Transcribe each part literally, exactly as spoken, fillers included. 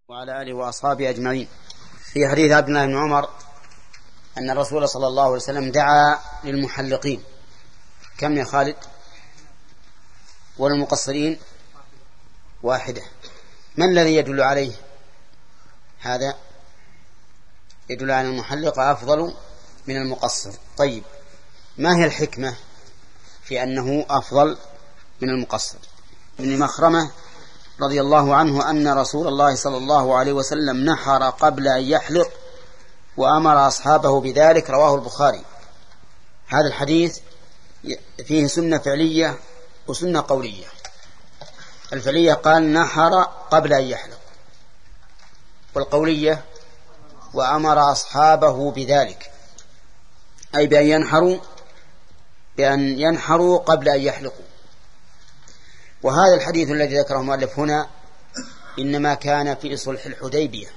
وعلى آله وأصحابه أجمعين. في حديث عبد الله بن عمر أن الرسول صلى الله عليه وسلم دعا للمحلقين كم يا خالد؟ والمقصرين واحدة. ما الذي يدل عليه هذا؟ يدل على المحلق أفضل من المقصر. طيب، ما هي الحكمة في أنه أفضل من المقصر؟ ابن مخرمة رضي الله عنه أن رسول الله صلى الله عليه وسلم نحر قبل أن يحلق وأمر أصحابه بذلك، رواه البخاري. هذا الحديث فيه سنة فعلية وسنة قولية. الفعلية قال نحر قبل أن يحلق، والقولية وأمر أصحابه بذلك، أي بأن ينحروا بأن ينحروا قبل أن يحلقوا. وهذا الحديث الذي ذكره المؤلف هنا إنما كان في صلح الحديبية،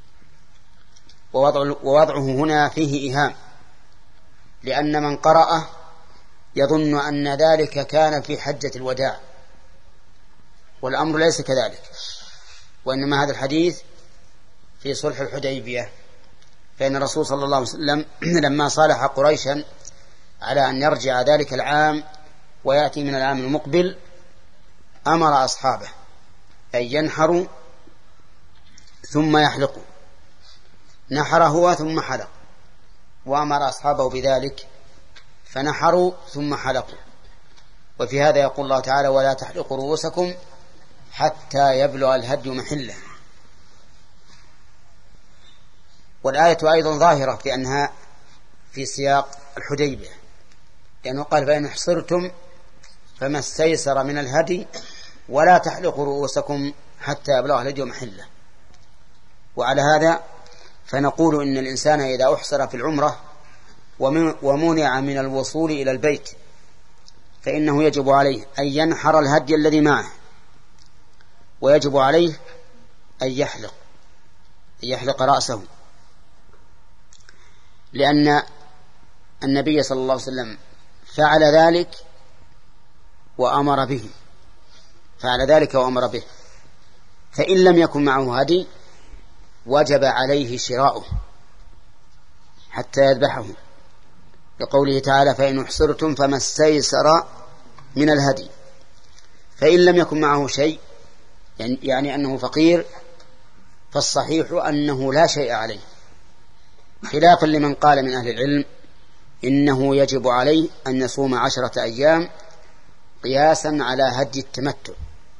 ووضعه هنا فيه إيهام، لأن من قرأه يظن أن ذلك كان في حجة الوداع، والأمر ليس كذلك، وإنما هذا الحديث في صلح الحديبية. فإن الرسول صلى الله عليه وسلم لما صالح قريشا على أن يرجع ذلك العام ويأتي من العام المقبل أمر أصحابه أن ينحروا ثم يحلقوا. نحر هو ثم حلق، وأمر أصحابه بذلك فنحروا ثم حلقوا. وفي هذا يقول الله تعالى ولا تحلقوا رؤوسكم حتى يبلغ الهدي محله. والآية أيضا ظاهرة في أنها في سياق الحديبية، لأنه قال فإن احصرتم فما استيسر من الهدي ولا تحلقوا رؤوسكم حتى يبلغ الهدي محله. وعلى هذا فنقول إن الإنسان إذا أحصر في العمرة ومنع من الوصول إلى البيت فإنه يجب عليه أن ينحر الهدي الذي معه، ويجب عليه أن يحلق أن يحلق رأسه، لأن النبي صلى الله عليه وسلم فعل ذلك وأمر به فعل ذلك وأمر به. فإن لم يكن معه هدي وجب عليه شراؤه حتى يذبحه، لقوله تعالى فإن احصرتم فما استيسر من الهدي. فإن لم يكن معه شيء يعني, يعني أنه فقير، فالصحيح أنه لا شيء عليه، خلافا لمن قال من أهل العلم إنه يجب عليه أن يصوم عشرة أيام قياسا على هدي التمتع،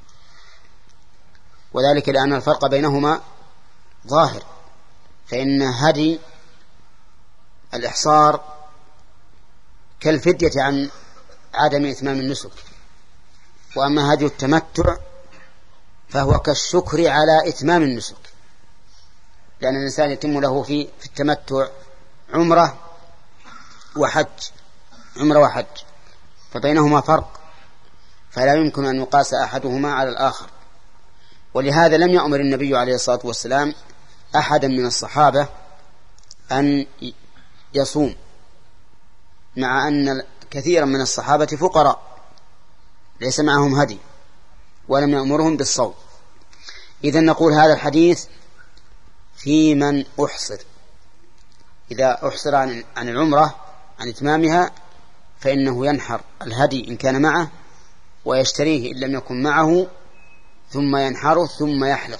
وذلك لأن الفرق بينهما ظاهر. فإن هدي الإحصار كالفدية عن عدم إتمام النسك، وأما هدي التمتع فهو كالشكر على إتمام النسك، لأن الإنسان يتم له في في التمتع عمرة وحج عمرة وحج فبينهما فرق، فلا يمكن أن يقاس أحدهما على الآخر. ولهذا لم يأمر النبي عليه الصلاة والسلام أحدا من الصحابة أن يصوم، مع أن كثيرا من الصحابة فقراء ليس معهم هدي، ولم يأمرهم بالصوم. إذن نقول هذا الحديث في من أحصر، إذا أحصر عن العمرة عن إتمامها فإنه ينحر الهدي إن كان معه ويشتريه إن لم يكن معه، ثم ينحره ثم يحلق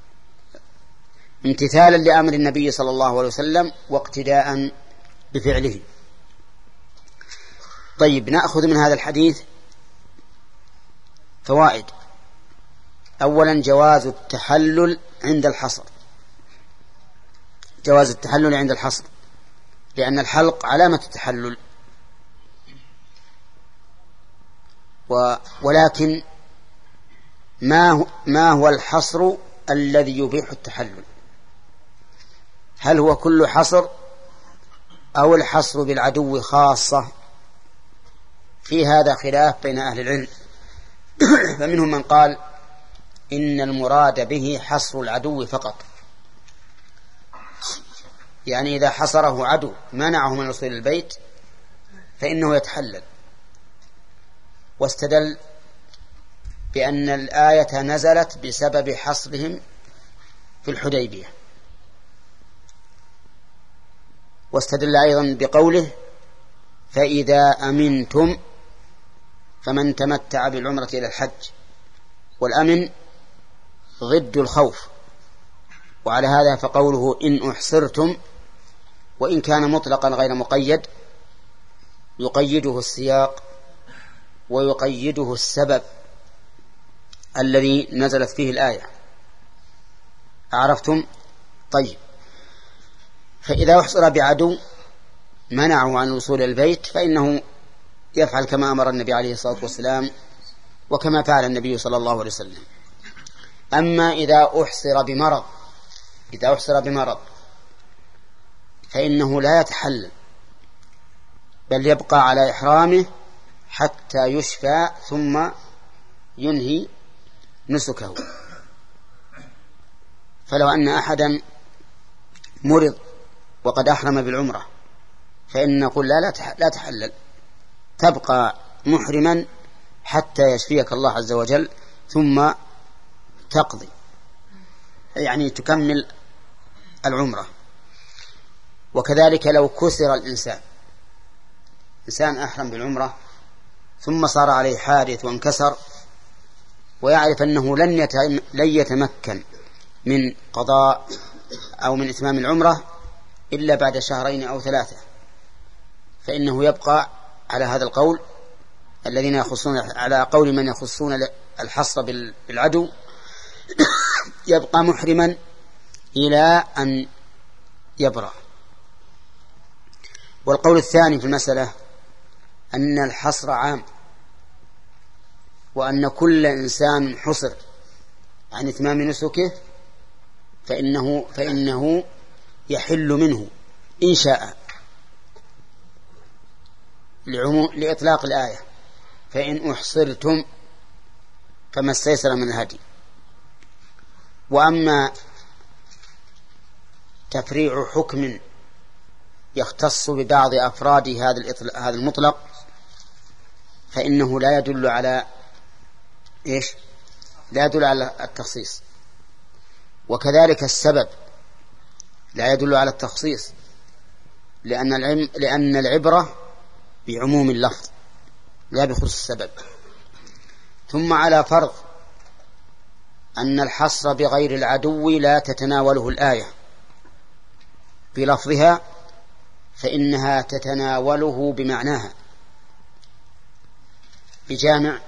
امتثالا لأمر النبي صلى الله عليه وسلم واقتداء بفعله. طيب، نأخذ من هذا الحديث فوائد. أولا جواز التحلل عند الحصر جواز التحلل عند الحصر لأن الحلق علامة التحلل، ولكن ما هو, ما هو الحصر الذي يبيح التحلل؟ هل هو كل حصر أو الحصر بالعدو خاصة؟ في هذا خلاف بين أهل العلم، فمنهم من قال إن المراد به حصر العدو فقط، يعني إذا حصره عدو منعه من الوصول البيت فإنه يتحلل، واستدل بأن الآية نزلت بسبب حصرهم في الحديبية. واستدل أيضا بقوله فإذا أمنتم فمن تمتع بالعمرة إلى الحج، والأمن ضد الخوف، وعلى هذا فقوله إن أحصرتم وإن كان مطلقا غير مقيد يقيده السياق ويقيده السبب الذي نزلت فيه الآية. أعرفتم؟ طيب، فإذا أحصر بعدو منعه عن الوصول البيت فإنه يفعل كما أمر النبي عليه الصلاة والسلام وكما فعل النبي صلى الله عليه وسلم. أما إذا أحصر بمرض إذا أحصر بمرض فإنه لا يتحلل، بل يبقى على إحرامه حتى يشفى ثم ينهي نسكه. فلو أن أحدا مرض وقد أحرم بالعمرة فإن نقول لا لا تحلل، تبقى محرما حتى يشفيك الله عز وجل ثم تقضي، يعني تكمل العمرة. وكذلك لو كسر الإنسان إنسان أحرم بالعمرة ثم صار عليه حادث وانكسر ويعرف أنه لن لن يتمكن من قضاء أو من إتمام العمرة إلا بعد شهرين أو ثلاثة، فإنه يبقى على هذا القول الذين يخصون على قول من يخصون الحصر بالعدو يبقى محرما إلى أن يبرأ. والقول الثاني في المسألة أن الحصر عام، وأن كل إنسان حصر عن إتمام نسكه فإنه, فإنه يحل منه إن شاء لإطلاق الآية فإن أحصرتم فما استيسر من الهدي. وأما تفريع حكم يختص ببعض أفراد هذا المطلق فإنه لا يدل على إيش؟ لا يدل على التخصيص، وكذلك السبب لا يدل على التخصيص، لأن العلم لأن العبرة بعموم اللفظ لا بخصوص السبب. ثم على فرض أن الحصر بغير العدو لا تتناوله الآية بلفظها فإنها تتناوله بمعناها، بجامع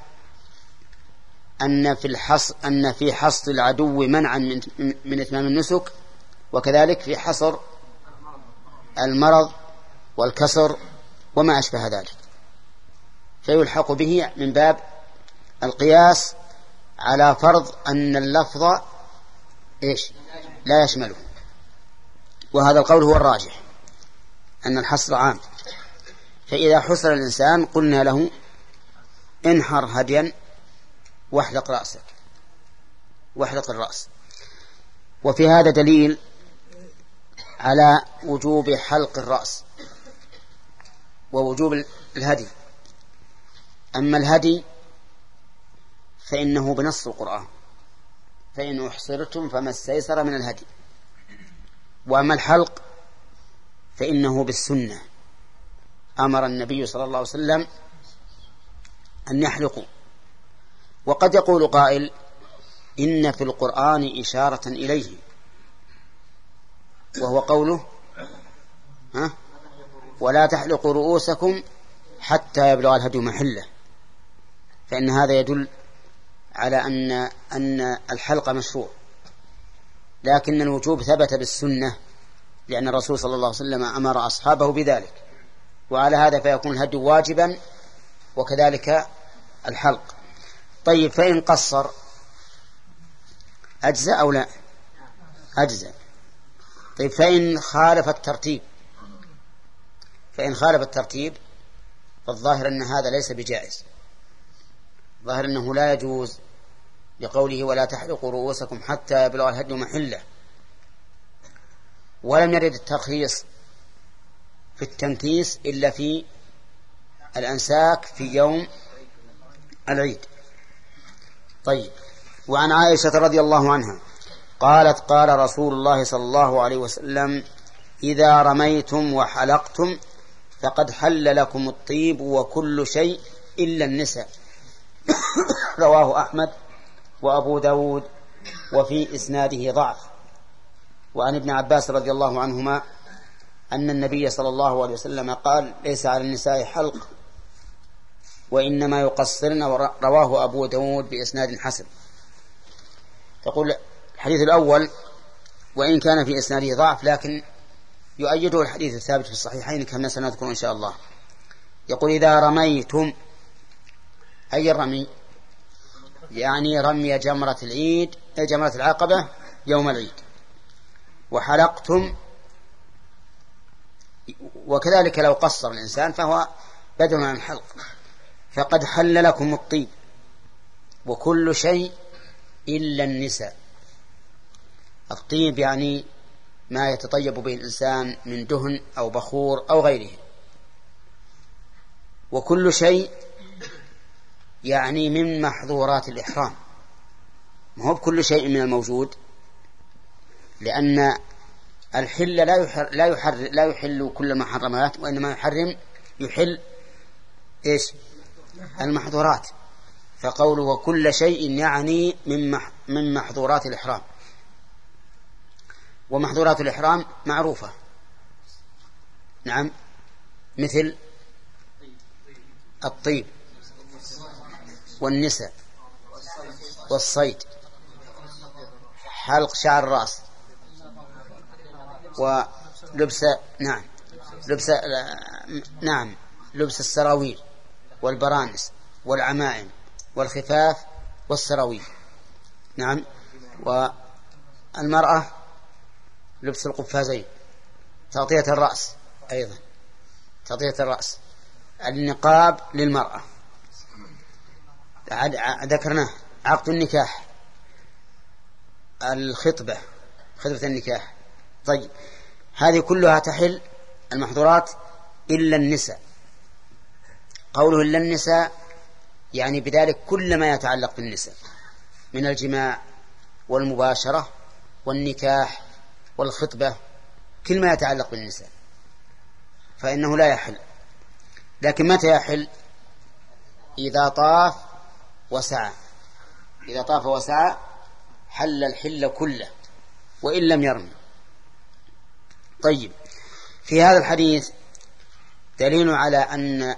أن في الحصر أن في حصر العدو منعا من, من إتمام النسك، وكذلك في حصر المرض والكسر وما أشبه ذلك، فيلحق به من باب القياس على فرض أن اللفظ إيش لا يشمله. وهذا القول هو الراجح أن الحصر عام. فإذا حصر الإنسان قلنا له انحر هديا واحلق رأسك واحلق الرأس. وفي هذا دليل على وجوب حلق الرأس ووجوب الهدي. أما الهدي فإنه بنص القرآن فإن أحصرتم فما استيسر من الهدي، وأما الحلق فإنه بالسنة، أمر النبي صلى الله عليه وسلم أن يحلقوا. وقد يقول قائل إن في القرآن إشارة إليه، وهو قوله ها ولا تحلقوا رؤوسكم حتى يبلغ الهدي محله، فإن هذا يدل على أن أن الحلق مشروع، لكن الوجوب ثبت بالسنة لأن الرسول صلى الله عليه وسلم أمر أصحابه بذلك، وعلى هذا فيكون الهدي واجبا وكذلك الحلق. طيب، فإن قصر أجزاء أو لا؟ أجزاء. طيب، فإن خالف الترتيب فإن خالف الترتيب فالظاهر أن هذا ليس بجائز، ظاهر أنه لا يجوز لقوله ولا تحلقوا رؤوسكم حتى يبلغ الهدي محله. ولم يرد الترخيص في التنكيس إلا في الأنساك في يوم العيد. طيب، وعن عائشة رضي الله عنها قالت قال رسول الله صلى الله عليه وسلم إذا رميتم وحلقتم فقد حل لكم الطيب وكل شيء إلا النساء. رواه أحمد وأبو داود وفي إسناده ضعف. وعن ابن عباس رضي الله عنهما أن النبي صلى الله عليه وسلم قال ليس على النساء حلق وإنما يقصرن. رواه أبو داود بإسناد حسن. تقول الحديث الأول وإن كان في إسناده ضعف لكن يؤيده الحديث الثابت في الصحيحين كما سنذكر إن شاء الله. يقول إذا رميتم، أي الرمي؟ يعني رمي جمرة العيد أي جمرة العقبة يوم العيد. وحلقتم، وكذلك لو قصر الإنسان فهو بدل عن الحلق. فقد حل لكم الطيب وكل شيء إلا النساء. الطيب يعني ما يتطيب به الإنسان من دهن أو بخور أو غيره. وكل شيء يعني من محظورات الإحرام، ما هو بكل شيء من الموجود، لأن الحل لا يحر لا يحر لا يحل كل المحرمات، وإنما يحرم يحل إيش؟ المحظورات. فقوله وكل شيء يعني من من محظورات الإحرام. ومحظورات الإحرام معروفة، نعم، مثل الطيب والنساء والصيد، حلق شعر الرأس، ولبس نعم لبس نعم لبس السراويل والبرانس والعمائم والخفاف والسراويل، نعم. والمرأة لبس القفازين، تغطية الرأس أيضا، تغطية الرأس، النقاب للمرأة، ذكرناه، عقد النكاح، الخطبة، خطبة النكاح. طيب هذه كلها تحل المحظورات إلا النساء. قوله إلا النساء يعني بذلك كل ما يتعلق بالنساء من الجماع والمباشرة والنكاح والخطبة، كل ما يتعلق بالنساء فإنه لا يحل. لكن متى يحل؟ إذا طاف وسعى. إذا طاف وسعى حل الحل كله وإن لم يرمي. طيب في هذا الحديث دليل على أن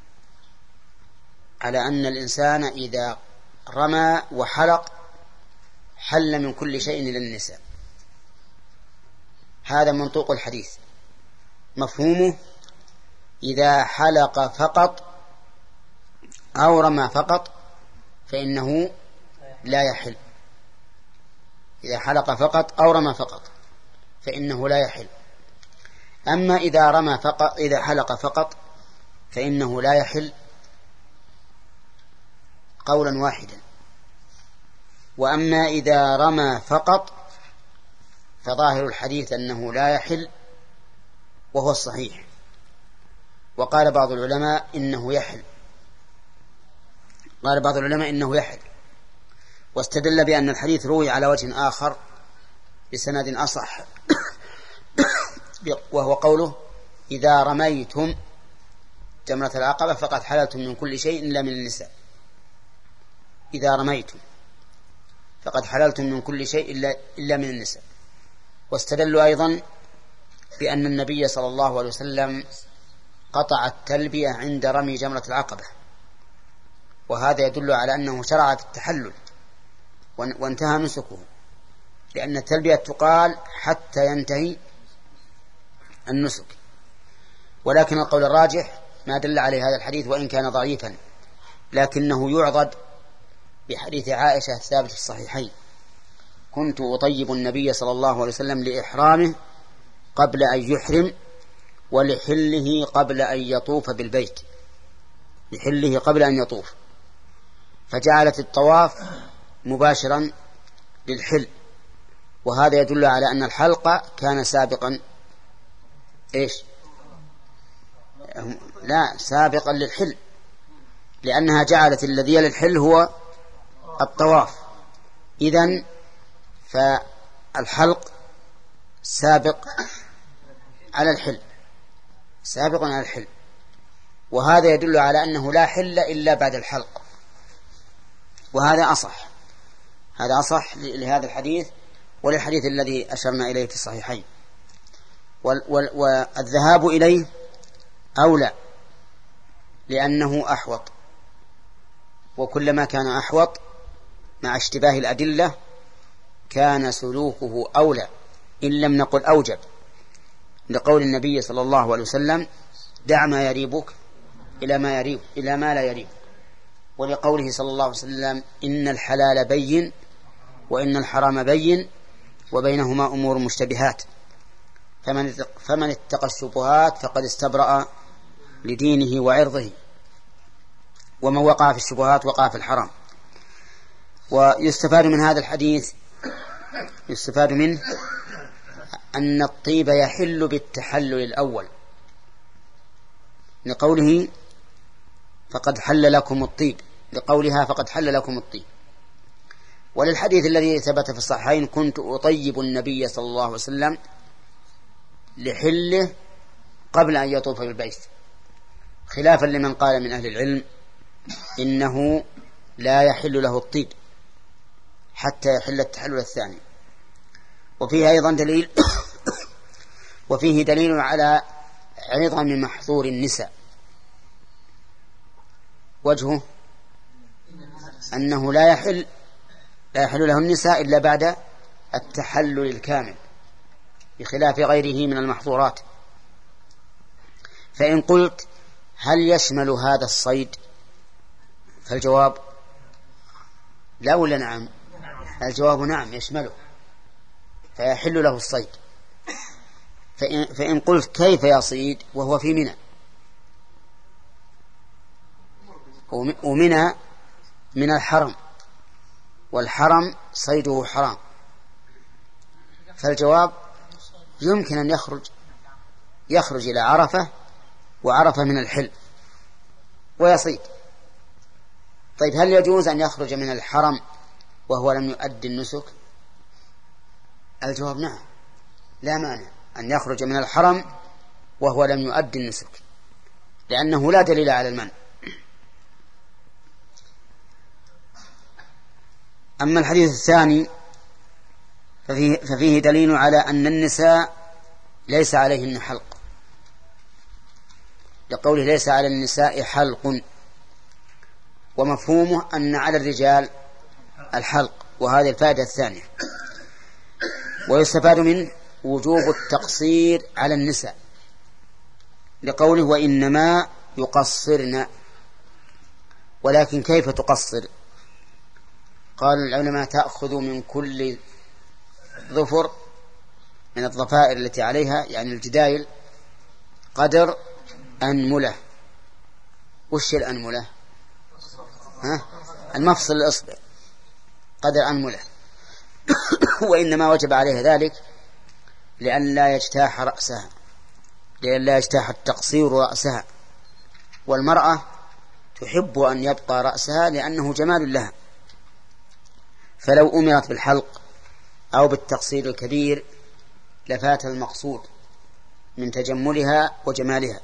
على أن الإنسان إذا رمى وحلق حل من كل شيء إلى النساء. هذا منطوق الحديث. مفهومه إذا حلق فقط أو رمى فقط فإنه لا يحل. إذا حلق فقط أو رمى فقط فإنه لا يحل. أما إذا رمى فقط إذا حلق فقط فإنه لا يحل قولا واحدا. وأما إذا رمى فقط فظاهر الحديث أنه لا يحل وهو الصحيح. وقال بعض العلماء إنه يحل قال بعض العلماء إنه يحل واستدل بأن الحديث روي على وجه آخر بسند أصح وهو قوله إذا رميتم جمرة العقبة فقد حللتم من كل شيء إلا من النساء. إذا رميتم فقد حللتم من كل شيء إلا, إلا من النساء. واستدلوا أيضا بأن النبي صلى الله عليه وسلم قطع التلبية عند رمي جمرة العقبة، وهذا يدل على أنه شرع في التحلل وانتهى نسكه، لأن التلبية تقال حتى ينتهي النسك. ولكن القول الراجح ما دل عليه هذا الحديث وإن كان ضعيفا، لكنه يعضد بحديث عائشة الثابت في الصحيحين: كنت أطيب النبي صلى الله عليه وسلم لإحرامه قبل أن يحرم ولحله قبل أن يطوف بالبيت، لحله قبل أن يطوف، فجعلت الطواف مباشرا للحل. وهذا يدل على أن الحلق كان سابقا إيش؟ لا، سابقا للحل، لأنها جعلت الذي للحل هو الطواف. إذن الحلق سابق على الحل، سابق على الحل، وهذا يدل على أنه لا حل إلا بعد الحلق، وهذا أصح، هذا أصح لهذا الحديث وللحديث الذي أشرنا إليه في الصحيحين. والذهاب إليه أولى لأنه أحوط، وكلما كان أحوط مع اشتباه الأدلة كان سلوكه أولى إن لم نقل أوجب، لقول النبي صلى الله عليه وسلم: دع ما يريبك إلى ما يريب إلى ما لا يريب، ولقوله صلى الله عليه وسلم: إن الحلال بين وإن الحرام بين وبينهما أمور مشتبهات، فمن اتقى الشبهات فقد استبرأ لدينه وعرضه، ومن وقع في الشبهات وقع في الحرام. ويستفاد من هذا الحديث يستفاد منه أن الطيب يحل بالتحلل الأول، لقوله فقد حل لكم الطيب، لقولها فقد حل لكم الطيب. وللحديث الذي ثبت في الصحيحين: كنت أطيب النبي صلى الله عليه وسلم لحله قبل أن يطوف بالبيت، خلافا لمن قال من أهل العلم إنه لا يحل له الطيب حتى يحل التحلل الثاني. وفيه أيضا دليل وفيه دليل على عظم محظور النساء، وجهه أنه لا يحل لا يحل له النساء إلا بعد التحلل الكامل، بخلاف غيره من المحظورات. فإن قلت: هل يشمل هذا الصيد؟ فالجواب لا ولا نعم؟ الجواب نعم، يشمله، فيحل له الصيد. فإن, فإن قلت: كيف يصيد وهو في منى؟ ومنى من الحرم، والحرم صيده حرام، فالجواب يمكن أن يخرج يخرج إلى عرفة، وعرفة من الحل ويصيد. طيب، هل يجوز أن يخرج من الحرم وهو لم يؤدي النسك؟ الجواب نعم، لا مانع أن يخرج من الحرم وهو لم يؤدي النسك، لأنه لا دليل على المنع. أما الحديث الثاني ففيه, ففيه دليل على أن النساء ليس عليهن حلق، لقوله: ليس على النساء حلق، ومفهومه أن على الرجال الحلق، وهذه الفائدة الثانية. ويستفاد منه وجوب التقصير على النساء، لقوله: وإنما يقصرن. ولكن كيف تقصر؟ قال العلماء: تأخذ من كل ظفر من الضفائر التي عليها، يعني الجدايل، قدر أنملة. وش الأنملة؟ ها؟ المفصل الأصبع، قدر أنملة. وإنما وجب عليها ذلك لأن لا يجتاح رأسها، لأن لا يجتاح التقصير رأسها، والمرأة تحب أن يبقى رأسها لأنه جمال لها، فلو أمرت بالحلق أو بالتقصير الكبير لفات المقصود من تجملها وجمالها.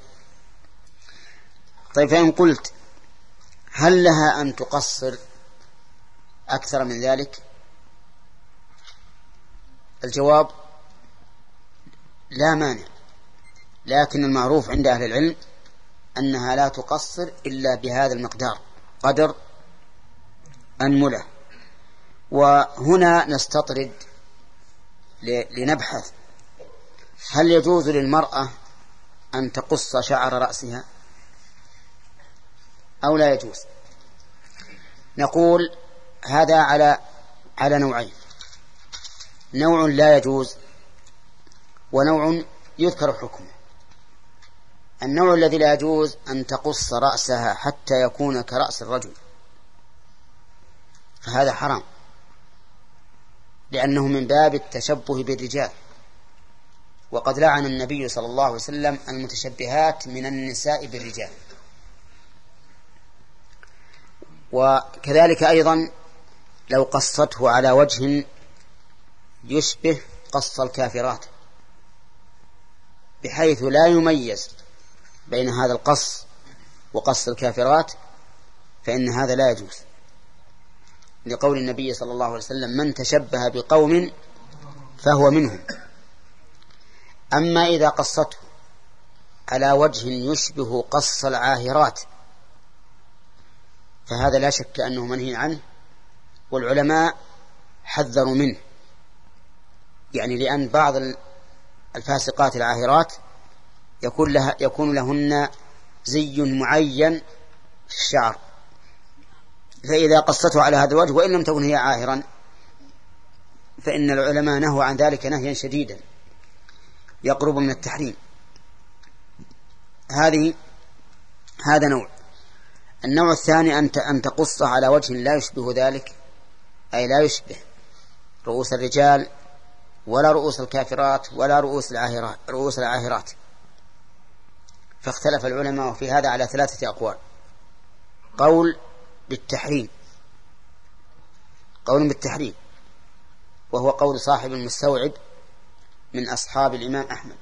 طيب، فإن قلت: هل لها أن تقصر أكثر من ذلك؟ الجواب لا مانع، لكن المعروف عند أهل العلم أنها لا تقصر إلا بهذا المقدار، قدر أنملة. وهنا نستطرد لنبحث: هل يجوز للمرأة أن تقص شعر رأسها أو لا يجوز؟ نقول هذا على على نوعين: نوع لا يجوز، ونوع يذكر حكمه. النوع الذي لا يجوز أن تقص رأسها حتى يكون كرأس الرجل، فهذا حرام، لأنه من باب التشبه بالرجال، وقد لعن النبي صلى الله عليه وسلم المتشبهات من النساء بالرجال. وكذلك أيضا لو قصته على وجه يشبه قص الكافرات، بحيث لا يميز بين هذا القص وقص الكافرات، فإن هذا لا يجوز، لقول النبي صلى الله عليه وسلم: من تشبه بقوم فهو منهم. أما إذا قصته على وجه يشبه قص العاهرات فهذا لا شك أنه منهي عنه، والعلماء حذروا منه، يعني لأن بعض الفاسقات العاهرات يكون, لها يكون لهن زي معين في الشعر، فإذا قصته على هذا الوجه وإن لم تكن هي عاهرا فإن العلماء نهوا عن ذلك نهيا شديدا يقرب من التحريم. هذه هذا نوع. النوع الثاني أن تقصه على وجه لا يشبه ذلك، أي لا يشبه رؤوس الرجال ولا رؤوس الكافرات ولا رؤوس العاهرات, رؤوس العاهرات. فاختلف العلماء في هذا على ثلاثة أقوال: قول بالتحريم، قول بالتحريم وهو قول صاحب المستوعب من أصحاب الإمام أحمد،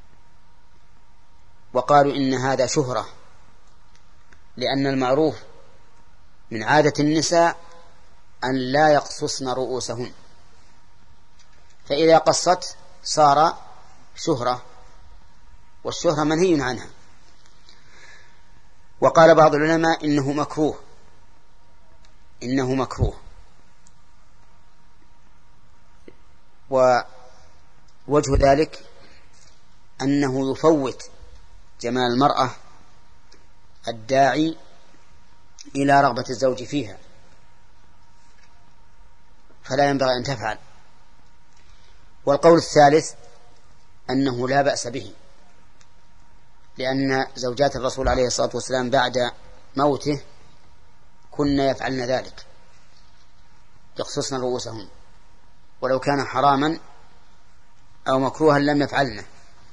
وقالوا إن هذا شهرة، لأن المعروف من عادة النساء أن لا يقصصن رؤوسهن، فإذا قصت صار شهرة، والشهرة منهي عنها. وقال بعض العلماء إنه مكروه، إنه مكروه ووجه ذلك أنه يفوت جمال المرأة الداعي إلى رغبة الزوج فيها، فلا ينبغي أن تفعل. والقول الثالث أنه لا بأس به، لأن زوجات الرسول عليه الصلاة والسلام بعد موته كن يفعلن ذلك، يقصصن رؤوسهن، ولو كان حراما أو مكروها لم يفعلنه.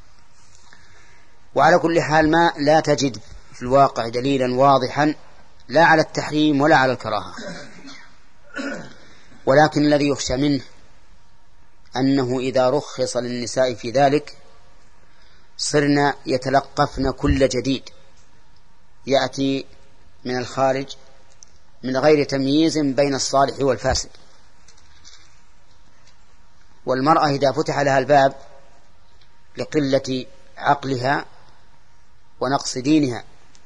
وعلى كل حال ما لا تجد في الواقع دليلا واضحا لا على التحريم ولا على الكراهة، ولكن الذي يخشى منه أنه إذا رخص للنساء في ذلك صرنا يتلقفن كل جديد يأتي من الخارج من غير تمييز بين الصالح والفاسد. والمرأة إذا فتح لها الباب لقلة عقلها ونقص دينها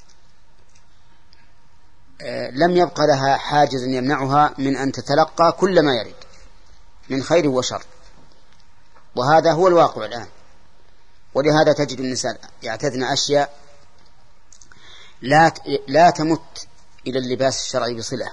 لم يبق لها حاجز يمنعها من أن تتلقى كل ما يرد من خير وشر، وهذا هو الواقع الآن. ولهذا تجد النساء يعتدن أشياء لا لا تمت إلى اللباس الشرعي بصلة،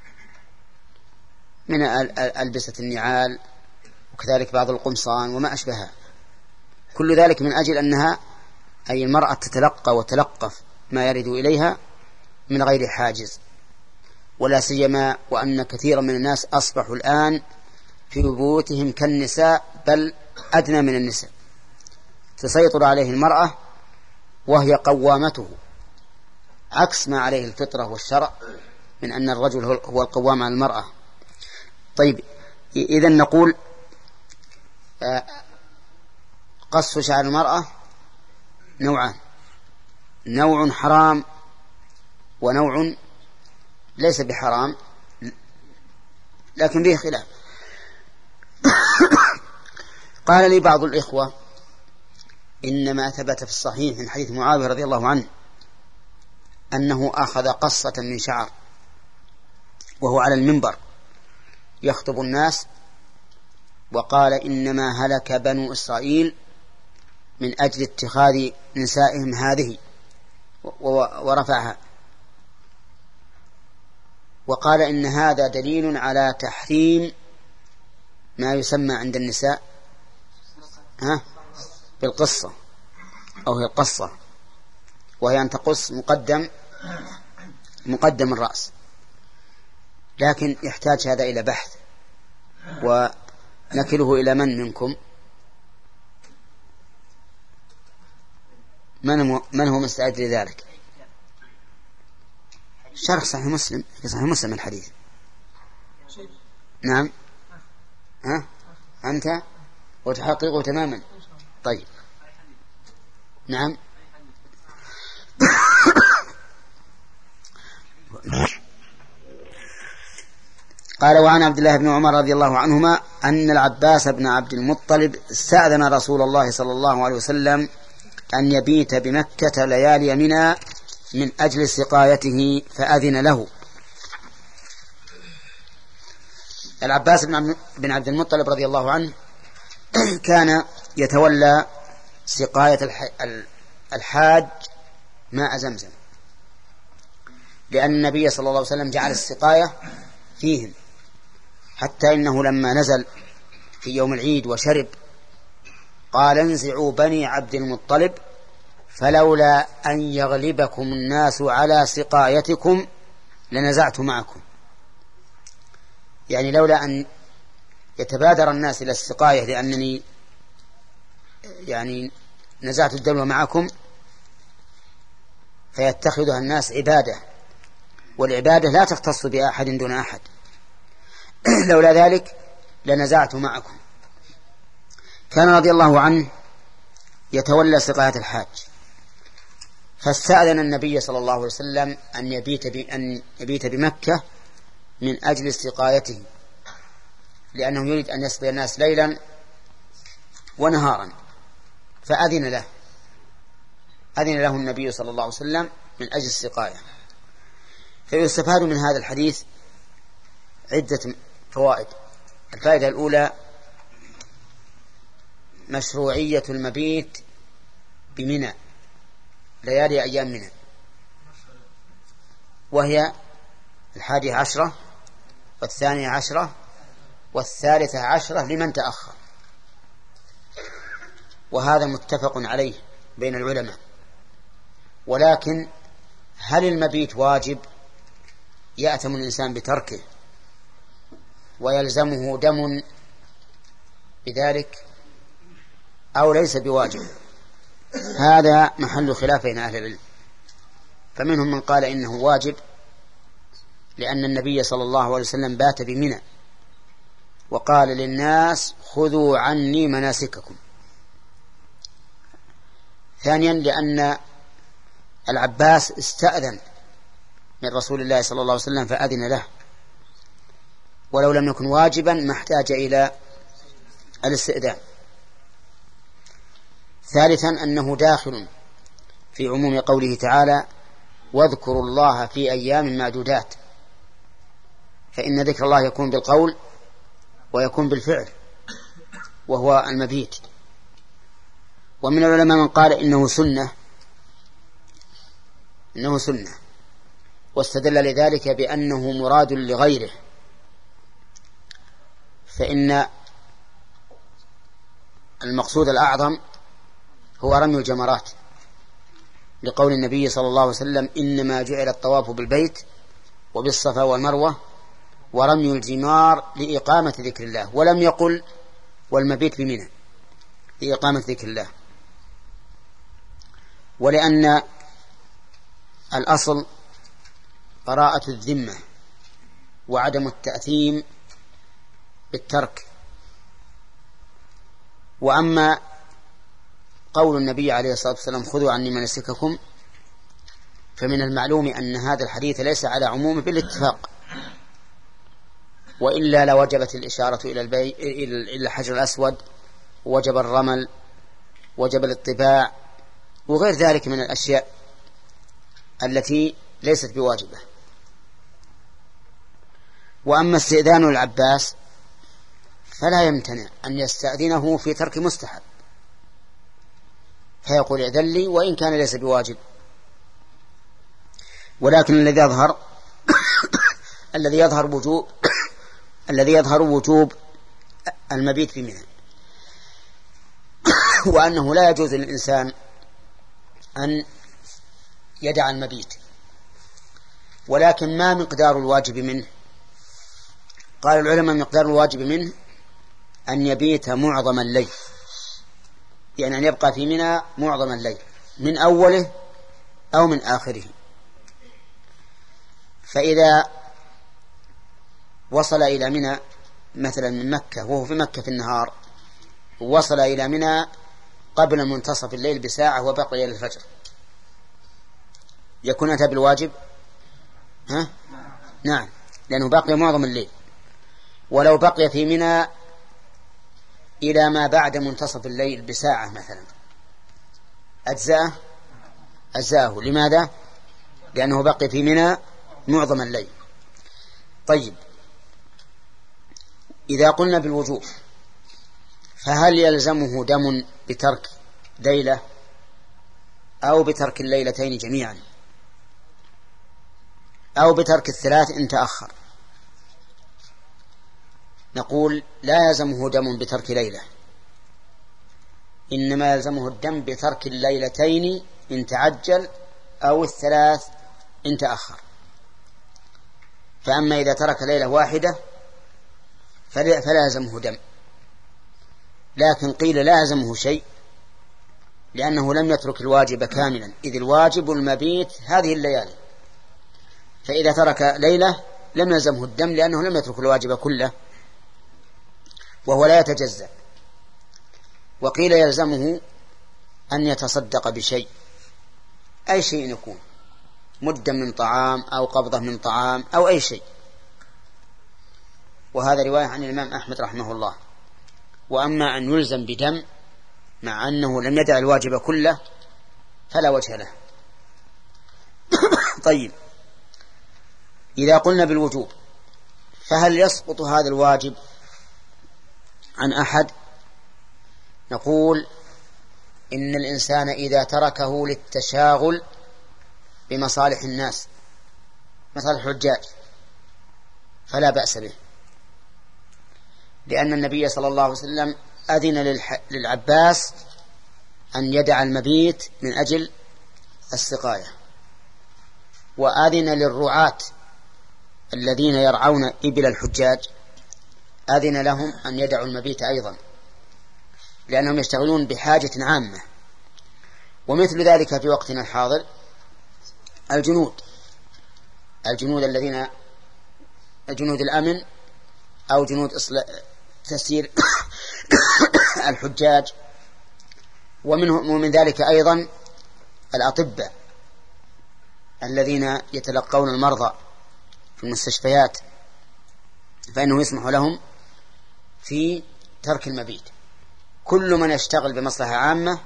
من ألبسة النعال وكذلك بعض القمصان وما أشبهها، كل ذلك من أجل أنها أي المرأة تتلقى وتلقف ما يرد إليها من غير حاجز. ولا سيما وأن كثيرا من الناس أصبحوا الآن في بيوتهم كالنساء بل أدنى من النساء، تسيطر عليه المرأة وهي قوامته، عكس ما عليه الفطرة والشرع من أن الرجل هو القوام على المرأة. طيب، إذن نقول قص شعر المرأة نوعان: نوع حرام ونوع ليس بحرام لكن به خلاف. قال لي بعض الإخوة إنما ثبت في الصحيح من حديث معاوية رضي الله عنه أنه أخذ قصة من شعر وهو على المنبر يخطب الناس وقال: إنما هلك بنو إسرائيل من أجل اتخاذ نسائهم هذه، ورفعها، وقال إن هذا دليل على تحريم ما يسمى عند النساء ها بالقصة أو هي القصة، وهي أن تقص مقدم مقدم الرأس. لكن يحتاج هذا إلى بحث، ونكله إلى من منكم؟ من, من هو مستعد لذلك؟ شرح صحيح مسلم، في صحيح مسلم الحديث. نعم. ها؟ أنت وتحققه تماما. طيب نعم. قال وعن عبد الله بن عمر رضي الله عنهما أن العباس بن عبد المطلب استأذن رسول الله صلى الله عليه وسلم أن يبيت بمكة ليالي منى من أجل سقايته فأذن له. العباس بن عبد المطلب رضي الله عنه كان يتولى سقاية الحاج ماء زمزم، لأن النبي صلى الله عليه وسلم جعل السقاية فيهم، حتى إنه لما نزل في يوم العيد وشرب قال انزعوا بني عبد المطلب فلولا أن يغلبكم الناس على سقايتكم لنزعت معكم، يعني لولا أن يتبادر الناس إلى السقاية لأنني يعني نزعت الدلو معكم فيتخذها الناس عبادة، والعبادة لا تختص بأحد دون أحد، لولا ذلك لنزعت معكم. كان رضي الله عنه يتولى سقاية الحاج، فاستأذن النبي صلى الله عليه وسلم أن يبيت, أن يبيت بمكة من أجل سقايته، لأنه يريد أن يسقي الناس ليلا ونهارا، فأذن له أذن له النبي صلى الله عليه وسلم من أجل السقاية. فيستفاد من هذا الحديث عدة فوائد. الفائدة الأولى مشروعية المبيت بمنى ليالي أيام منى، وهي الحادية عشرة والثانية عشرة والثالثة عشرة لمن تأخر، وهذا متفق عليه بين العلماء. ولكن هل المبيت واجب يأثم الإنسان بتركه ويلزمه دم بذلك أو ليس بواجب؟ هذا محل خلاف بين أهل العلم، فمنهم من قال إنه واجب لأن النبي صلى الله عليه وسلم بات بمنى وقال للناس خذوا عني مناسككم. ثانيا لأن العباس استأذن من رسول الله صلى الله عليه وسلم فأذن له، ولو لم يكن واجبا ما احتاج إلى الاستئذان. ثالثا أنه داخل في عموم قوله تعالى واذكروا الله في أيام معدودات، فإن ذكر الله يكون بالقول ويكون بالفعل وهو المبيت. ومن العلماء من قال إنه سنة إنه سنة واستدل لذلك بأنه مراد لغيره، فإن المقصود الأعظم هو رمي الجمرات، لقول النبي صلى الله عليه وسلم إنما جعل الطواف بالبيت وبالصفا والمروة ورمي الجمار لإقامة ذكر الله، ولم يقل والمبيت بمنى لإقامة ذكر الله. ولأن الأصل براءة الذمة وعدم التأثيم بالترك. وأما قول النبي عليه الصلاة والسلام خذوا عني مناسككم فمن المعلوم أن هذا الحديث ليس على عمومه بالاتفاق، وإلا لوجبت الإشارة إلى البي... إلى الحجر الأسود، وجب الرمل، وجب الاتباع، وغير ذلك من الأشياء التي ليست بواجبة. وأما استئذان العباس فلا يمتنع أن يستأذنه في ترك مستحب، فيقول ائذن لي وإن كان ليس بواجب. ولكن الذي يظهر الذي يظهر وجوب الذي يظهر وجوب المبيت في منى، وأنه لا يجوز للإنسان أن يدع المبيت. ولكن ما مقدار الواجب منه؟ قال العلماء مقدار الواجب منه أن يبيت معظم الليل، يعني أن يبقى في منى معظم الليل من أوله أو من آخره. فإذا وصل إلى منى مثلا من مكة وهو في مكة في النهار ووصل إلى منى قبل منتصف الليل بساعة وبقي إلى الفجر، يكون أتى بالواجب؟ ها؟ نعم، لأنه بقي معظم الليل. ولو بقي في منى إلى ما بعد منتصف الليل بساعة مثلا أجزاءه؟ أجزاءه. لماذا؟ لأنه بقي في منى معظم الليل. طيب، إذا قلنا بالوجوب فهل يلزمه دم بترك ليلة أو بترك الليلتين جميعا أو بترك الثلاث إن تأخر؟ نقول لا يلزمه دم بترك ليلة، إنما يلزمه الدم بترك الليلتين إن تعجل أو الثلاث إن تأخر. فأما إذا ترك ليلة واحدة فلا يلزمه دم، لكن قيل لا يلزمه شيء لأنه لم يترك الواجب كاملا، إذ الواجب المبيت هذه الليالي، فإذا ترك ليلة لم يلزمه الدم لأنه لم يترك الواجب كله وهو لا يتجزأ. وقيل يلزمه أن يتصدق بشيء، أي شيء يكون، مدا من طعام أو قبضة من طعام أو أي شيء، وهذا رواية عن الإمام أحمد رحمه الله. وأما أن يلزم بدم مع أنه لم يدع الواجب كله فلا وجه له. طيب، إذا قلنا بالوجوب فهل يسقط هذا الواجب عن أحد؟ نقول إن الإنسان إذا تركه للتشاغل بمصالح الناس مثل الحجاج فلا بأس به، لأن النبي صلى الله عليه وسلم أذن للعباس أن يدع المبيت من أجل السقاية، وأذن للرعاة الذين يرعون إبل الحجاج أذن لهم أن يدعوا المبيت أيضا، لأنهم يشتغلون بحاجة عامة. ومثل ذلك في وقتنا الحاضر الجنود الجنود الذين جنود الأمن أو جنود تسيير الحجاج، ومنهم ومن ذلك أيضا الأطباء الذين يتلقون المرضى في المستشفيات، فإنه يسمح لهم في ترك المبيت. كل من يشتغل بمصلحة عامة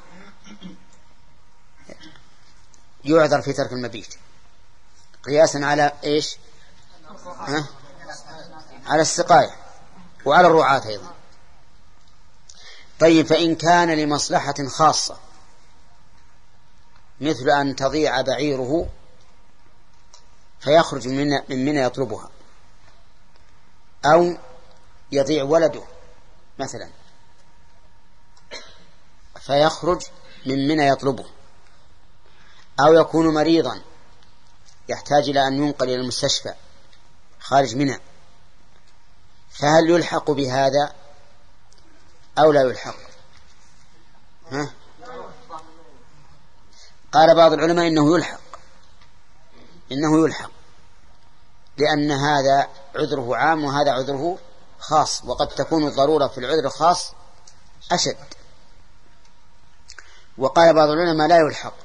يعذر في ترك المبيت، قياسا على إيش؟ ها؟ على السقاية وعلى الرعاة أيضا. طيب، فإن كان لمصلحة خاصة مثل أن تضيع بعيره فيخرج من منى يطلبها، أو يضيع ولده مثلا فيخرج من منى يطلبه، أو يكون مريضا يحتاج إلى أن ينقل إلى المستشفى خارج منى، فهل يلحق بهذا أو لا يلحق؟ ها؟ قال بعض العلماء إنه يلحق إنه يلحق لأن هذا عذره عام وهذا عذره خاص، وقد تكون الضرورة في العذر الخاص أشد. وقال بعض العلماء لا يلحق،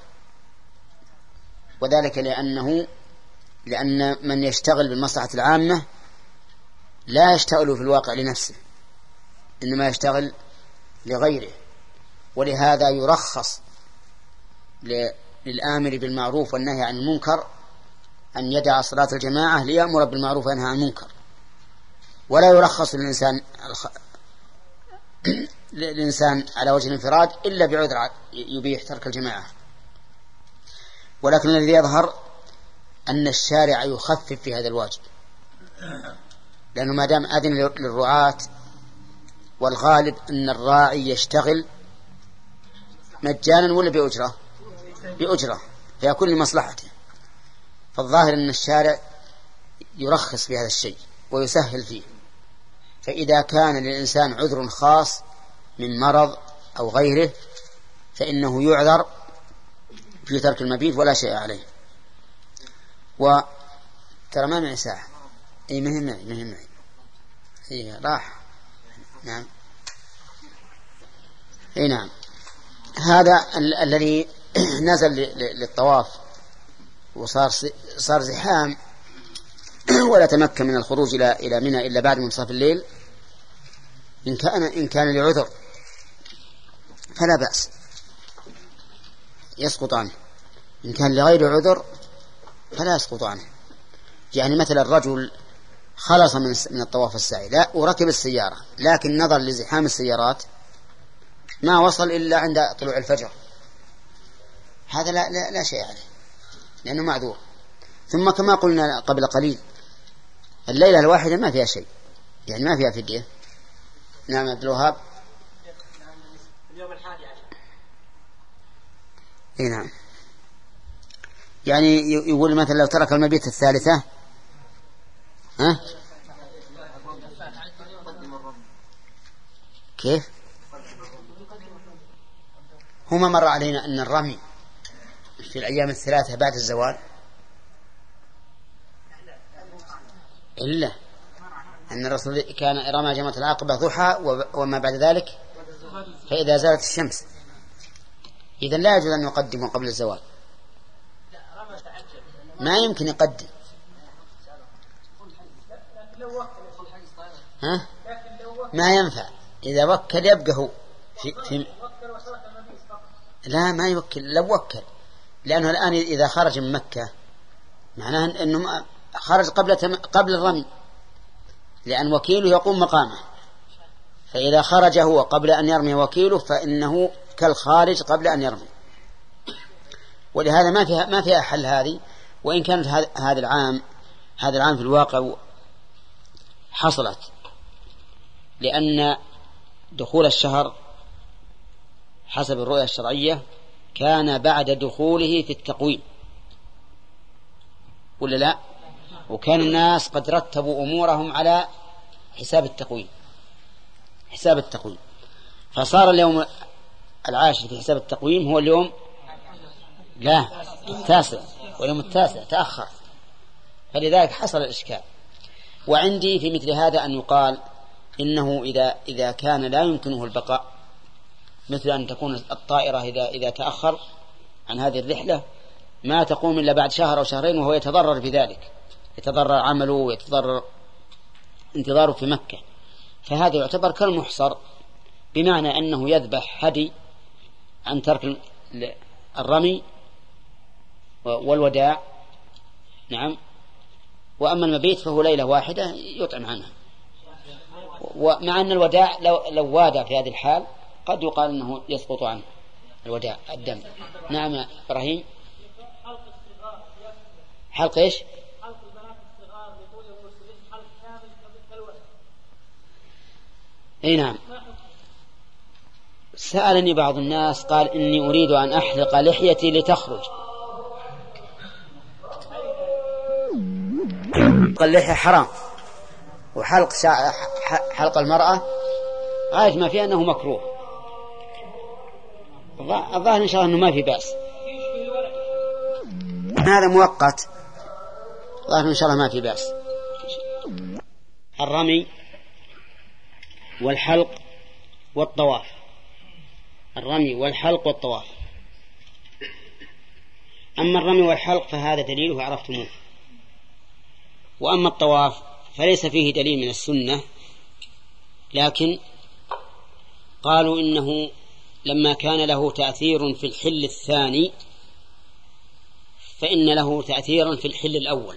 وذلك لأنه لأن من يشتغل بالمصلحة العامة لا يشتغل في الواقع لنفسه، إنما يشتغل لغيره، ولهذا يرخص للآمر بالمعروف والنهي عن المنكر أن يدع صلاة الجماعة ليأمر بالمعروف وينهى عن المنكر، ولا يرخص للإنسان الإنسان على وجه الانفراد إلا بعذر يبيح ترك الجماعة. ولكن الذي يظهر أن الشارع يخفف في هذا الواجب، لأنه ما دام أذن للرعاة، والغالب أن الراعي يشتغل مجانا ولا بأجرة بأجرة فيكون لمصلحته، فالظاهر أن الشارع يرخص في هذا الشيء ويسهل فيه. فإذا كان للإنسان عذر خاص من مرض أو غيره فإنه يعذر في ترك المبيت ولا شيء عليه. وترى ما معي ساعة، أي مهم معي مهم معي إيه راح. نعم. إيه نعم. هذا ال- الذي نزل للطواف وصار صار زحام ولا تمكن من الخروج إلى إلى منى إلا بعد منتصف الليل، إن كان إن كان لعذر فلا بأس يسقط عنه، إن كان لغير عذر فلا يسقط عنه. يعني مثلا الرجل خلص من من الطواف السعي لا وركب السيارة، لكن نظر لزحام السيارات ما وصل إلا عند طلوع الفجر، هذا لا, لا, لا شيء عليه لأنه معذور. ثم كما قلنا قبل قليل الليلة الواحدة ما فيها شيء، يعني ما فيها فدية. نعم عبد الوهاب. اليوم الحادي عشر. اي نعم. يعني يقول مثلا لو ترك المبيت الثالثة ها كيف؟ هما مر علينا أن الرمي في الأيام الثلاثة بعد الزوال إلا أن الرسول كان رمى جمرة العقبة ضحى وما بعد ذلك فإذا زالت الشمس، إذا لا يجوز أن يقدم قبل الزوال، ما يمكن يقدم. ها؟ ما ينفع إذا وكل يبقى هو في, في لا ما يوكل لو وكل، لأنه الآن إذا خرج من مكة معناه أنه خرج قبل تم... قبل الرمي، لأن وكيله يقوم مقامه، فإذا خرج هو قبل أن يرمي وكيله فإنه كالخارج قبل أن يرمي. ولهذا ما فيها ما فيها حل هذه، وإن كانت هذا العام هذا العام في الواقع حصلت، لأن دخول الشهر حسب الرؤية الشرعية كان بعد دخوله في التقويم ولا لا؟ وكان الناس قد رتبوا أمورهم على حساب التقويم حساب التقويم فصار اليوم العاشر في حساب التقويم هو اليوم لا التاسع، واليوم التاسع تأخر، فلذلك حصل الإشكال. وعندي في مثل هذا أن يقال إنه إذا إذا كان لا يمكنه البقاء، مثل أن تكون الطائرة إذا إذا تأخر عن هذه الرحلة ما تقوم إلا بعد شهر أو شهرين وهو يتضرر بذلك، يتضرر عمله ويتضرر انتظاره في مكة، فهذا يعتبر كالمحصر، بمعنى أنه يذبح هدي عن ترك الرمي والوداع. نعم. وأما المبيت فهو ليلة واحدة يطعم عنها، ومع أن الوداع لو, لو وادع في هذه الحال قد يقال أنه يسقط عنه الوداع الدم. نعم يا إبراهيم. حلق إيش؟ حلق البنات الصغار لطول المسلمين حلق كامل كالولد. اي نعم. سألني بعض الناس قال إني أريد أن أحلق لحيتي لتخرج. اللحية حرام، وحلق شع... حلق المرأة غاية ما فيه أنه مكروه. الظاهر إن شاء الله أنه ما في بأس، هذا مؤقت، الظاهر إن شاء الله ما في بأس. الرمي والحلق والطواف، الرمي والحلق والطواف. أما الرمي والحلق فهذا دليله عرفتموه، وأما الطواف فليس فيه دليل من السنة، لكن قالوا إنه لما كان له تأثير في الحل الثاني فإن له تأثيرا في الحل الأول.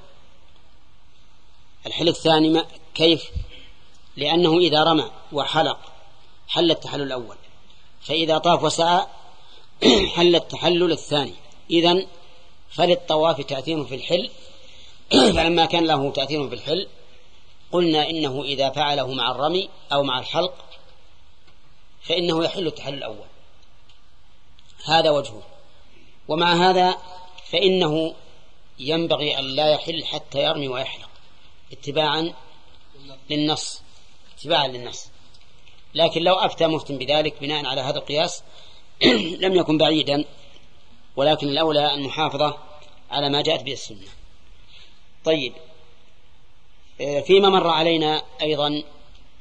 الحل الثاني ما كيف؟ لأنه إذا رمى وحلق حل التحلل الأول، فإذا طاف وسعى حل التحلل الثاني. إذن فللطواف تأثير في الحل، فلما كان له تأثير في الحل قلنا إنه إذا فعله مع الرمي أو مع الحلق فإنه يحل التحلل الأول. هذا وجهه. ومع هذا فإنه ينبغي أن لا يحل حتى يرمي ويحلق اتباعا للنص اتباعا للنص لكن لو أفتى مفتن بذلك بناء على هذا القياس لم يكن بعيدا، ولكن الأولى المحافظة على ما جاءت به السنة. طيب، فيما مر علينا أيضا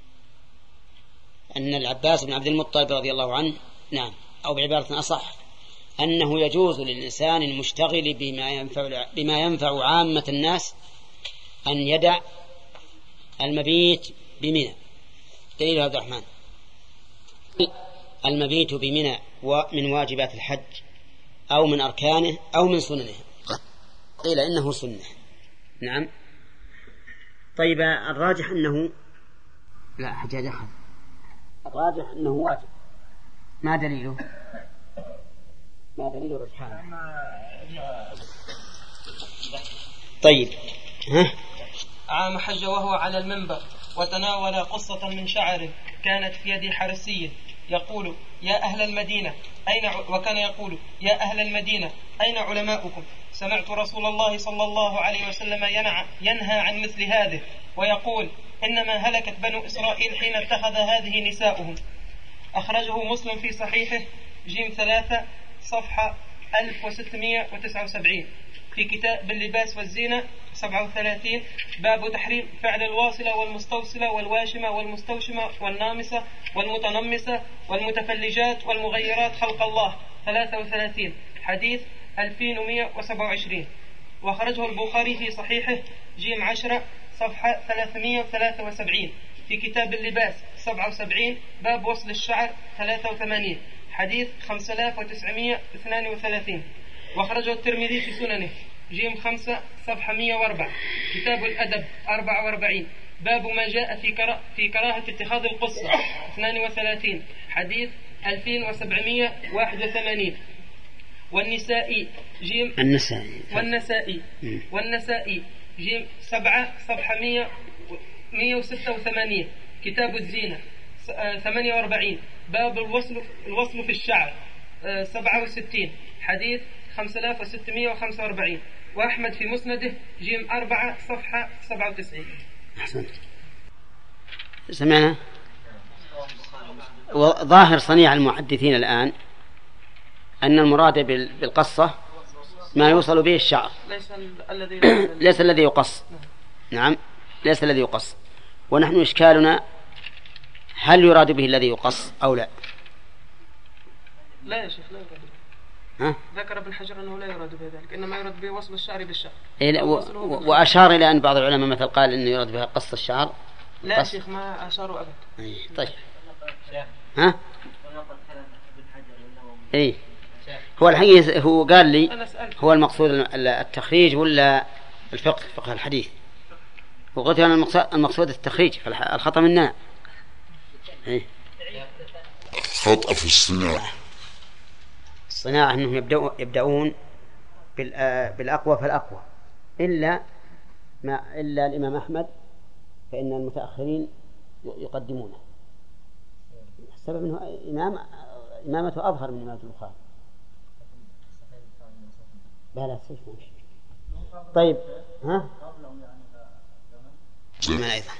أن العباس بن عبد المطلب رضي الله عنه، نعم، أو بعبارة أصح أنه يجوز للإنسان المشتغل بما ينفع, بما ينفع عامة الناس أن يدع المبيت بمنى. دليل عبد الرحمن: المبيت بمنى ومن واجبات الحج أو من أركانه أو من سننه. قيل إنه سنة. نعم. طيب الراجح أنه لا حجاج أخذ، الراجح أنه واجب. ما دليله؟ ما دليل رجحانه؟ طيب ها؟ عام حج وهو على المنبر وتناول قصة من شعر كانت في يد حرسي يقول: يا أهل المدينة أين ع... وكان يقول: يا أهل المدينة أين علماؤكم؟ سمعت رسول الله صلى الله عليه وسلم ينع... ينهى عن مثل هذه ويقول: إنما هلكت بنو إسرائيل حين اتخذ هذه نساؤهم. أخرجه مسلم في صحيحه جيم ثلاثة صفحة ألف وستمائة وتسعة وسبعين في كتاب اللباس والزينة سبعة وثلاثين باب تحريم فعل الواصلة والمستوصلة والواشمة والمستوشمة والنامسة والمتنمسة والمتفلجات والمغيرات خلق الله ثلاثة وثلاثين حديث ألفين ومائة وسبعة وعشرين. وخرجه البخاري في صحيحه جيم عشرة صفحة ثلاثمائة وثلاثة وسبعين في كتاب اللباس سبعة وسبعين باب وصل الشعر ثلاثة وثمانين حديث خمسة آلاف وتسعمائة واثنين وثلاثين. وخرجه الترمذي في سننه جيم خمسة صفحة مائة وأربعة كتاب الأدب أربعة وأربعين باب ما جاء في, كرا في كراهة اتخاذ القصة اثنين وثلاثين حديث ألفين وسبعمائة وواحد وثمانين. والنسائي جيم النسائي والنسائي والنسائي جيم سبعة صفحة مائة وستة وثمانين كتاب الزينة ثمانية وأربعين باب الوصل, الوصل في الشعر سبعة وستين حديث خمسة آلاف وستمائة وخمسة وأربعين. وأحمد في مسنده جيم أربعة صفحة سبعة وتسعين. أحسنت. سمعنا. وظاهر صنيع المحدثين الآن أن المراد بالقصة ما يوصل به الشعر، ليس الذي ليس الذي يقص. نعم، ليس الذي يقص. ونحن إشكالنا هل يراد به الذي يقص أو لا؟ لا يا شيخ، لا يراد به. ها؟ ذكر ابن حجر أنه لا يراد به ذلك، إنما يراد به وصل الشعر بالشعر. إيه، و... وأشار إلى أن بعض العلماء مثل قال إنه يراد بها قص الشعر. لا يا شيخ، ما أشاروا أبدا. إيه. طيب. ها؟ إيه. هو الحقيقة هو قال لي هو المقصود التخريج ولا الفقه فقه الحديث، وقلت أنا المقصود التخريج، فالخطأ منا. إيه. خطأ في الصناعة. الصناعة أنهم يبدأ يبدأون بالأقوى فالأقوى، إلا ما إلا الإمام أحمد فإن المتأخرين يقدمونه. السبب أنه إمام إمامته أظهر من إمامة البخاري. لا لا سيف ماشي. طيب ها؟ ما أيضا.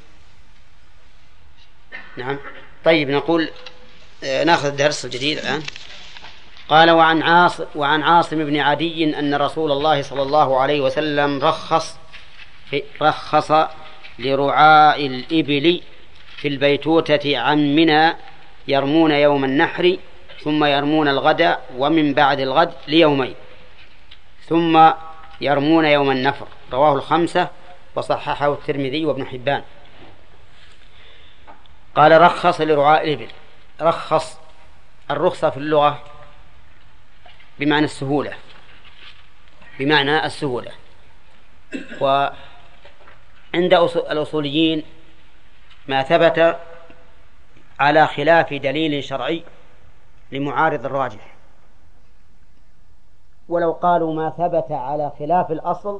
نعم. طيب نقول نأخذ الدرس الجديد الآن. قال: وعن عاصم وعن عاصم بن عدي أن رسول الله صلى الله عليه وسلم رخص رخص لرعاء الإبل في البيتوتة عن منى يرمون يوم النحر ثم يرمون الغد ومن بعد الغد ليومين ثم يرمون يوم النفر. رواه الخمسة وصححه الترمذي وابن حبان. قال: رخص لرعاء الإبل. رخص، الرخصة في اللغة بمعنى السهولة، بمعنى السهولة. وعند الأصوليين ما ثبت على خلاف دليل شرعي لمعارض الراجح، ولو قالوا ما ثبت على خلاف الأصل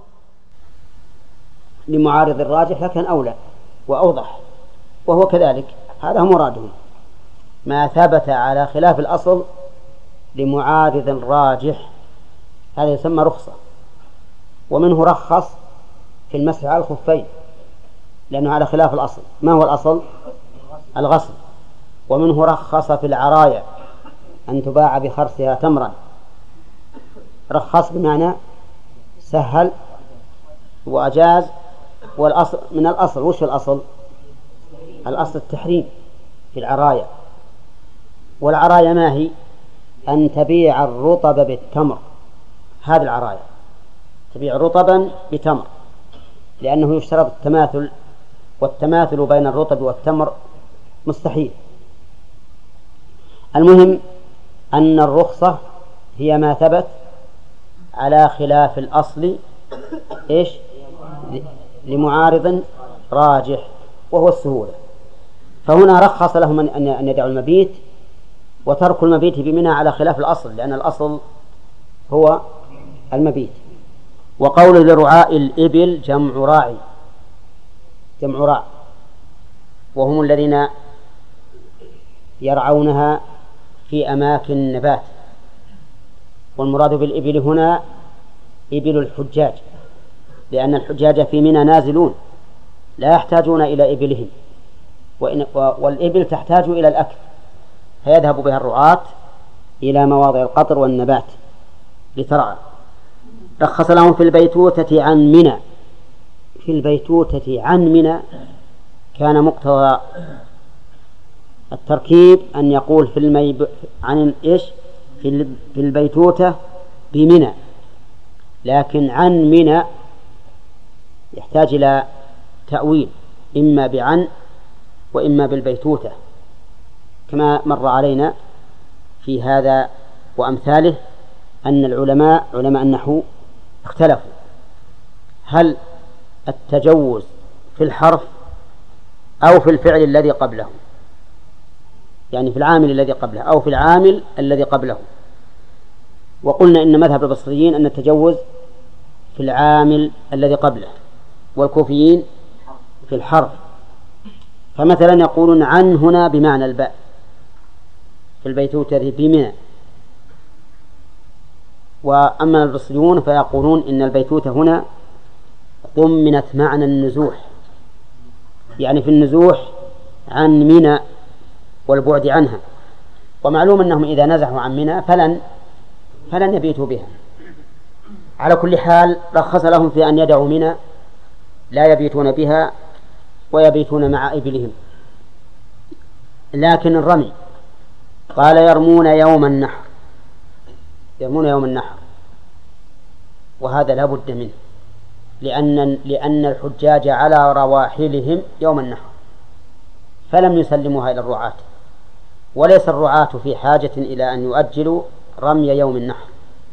لمعارض الراجح لكان أولى وأوضح، وهو كذلك، هذا هو مرادهم. ما ثبت على خلاف الأصل لمعارض الراجح هذا يسمى رخصة. ومنه رخص في المسح على الخفين لأنه على خلاف الأصل. ما هو الأصل؟ الغسل. ومنه رخص في العرايا أن تباع بخرسها تمرا. رخص بمعنى سهل وأجاز. والأصل من الأصل، وش الأصل؟ الأصل التحريم، في العرايا. والعرايا ما هي؟ أن تبيع الرطب بالتمر، هذه العرايا، تبيع رطبا بتمر، لأنه يشترط التماثل، والتماثل بين الرطب والتمر مستحيل. المهم أن الرخصة هي ما ثبت على خلاف الأصل إيش؟ لمعارض راجح وهو السهولة. فهنا رخص لهم أن يدعوا المبيت، وترك المبيت بمنى على خلاف الأصل، لأن الأصل هو المبيت. وقول لرعاء الإبل جمع راعي، جمع راع، وهم الذين يرعونها في أماكن النبات. والمراد بالإبل هنا إبل الحجاج، لأن الحجاج في منى نازلون لا يحتاجون إلى إبلهم، والإبل تحتاج إلى الأكل، فيذهب بها الرعاة إلى مواضع القطر والنبات لترعى. رخص لهم في البيتوتة عن منى. في البيتوتة عن منى كان مقتضى التركيب أن يقول في الميب... عن إيش؟ في البيتوتة بمنى، لكن عن منى يحتاج إلى تأويل، إما بعن وإما بالبيتوتة، كما مر علينا في هذا وأمثاله أن العلماء علماء النحو اختلفوا هل التجوز في الحرف أو في الفعل الذي قبله، يعني في العامل الذي قبله أو في العامل الذي قبله. وقلنا إن مذهب البصريين أن التجوز في العامل الذي قبله، والكوفيين في الحرف. فمثلا يقولون عن هنا بمعنى الباء في البيتوتة بمنى. وأما البصريون فيقولون إن البيتوتة هنا ضمنت معنى النزوح، يعني في النزوح عن منى والبعد عنها. ومعلوم أنهم إذا نزحوا عن منى فلن فلن يبيتوا بها. على كل حال رخص لهم في أن يدعوا منى لا يبيتون بها ويبيتون مع إبلهم. لكن الرمي قال يرمون يوم النحر، يرمون يوم النحر، وهذا لا بد منه، لأن لأن الحجاج على رواحلهم يوم النحر فلم يسلموها إلى الرعاة، وليس الرعاة في حاجة إلى أن يؤجلوا رمي يوم النحر،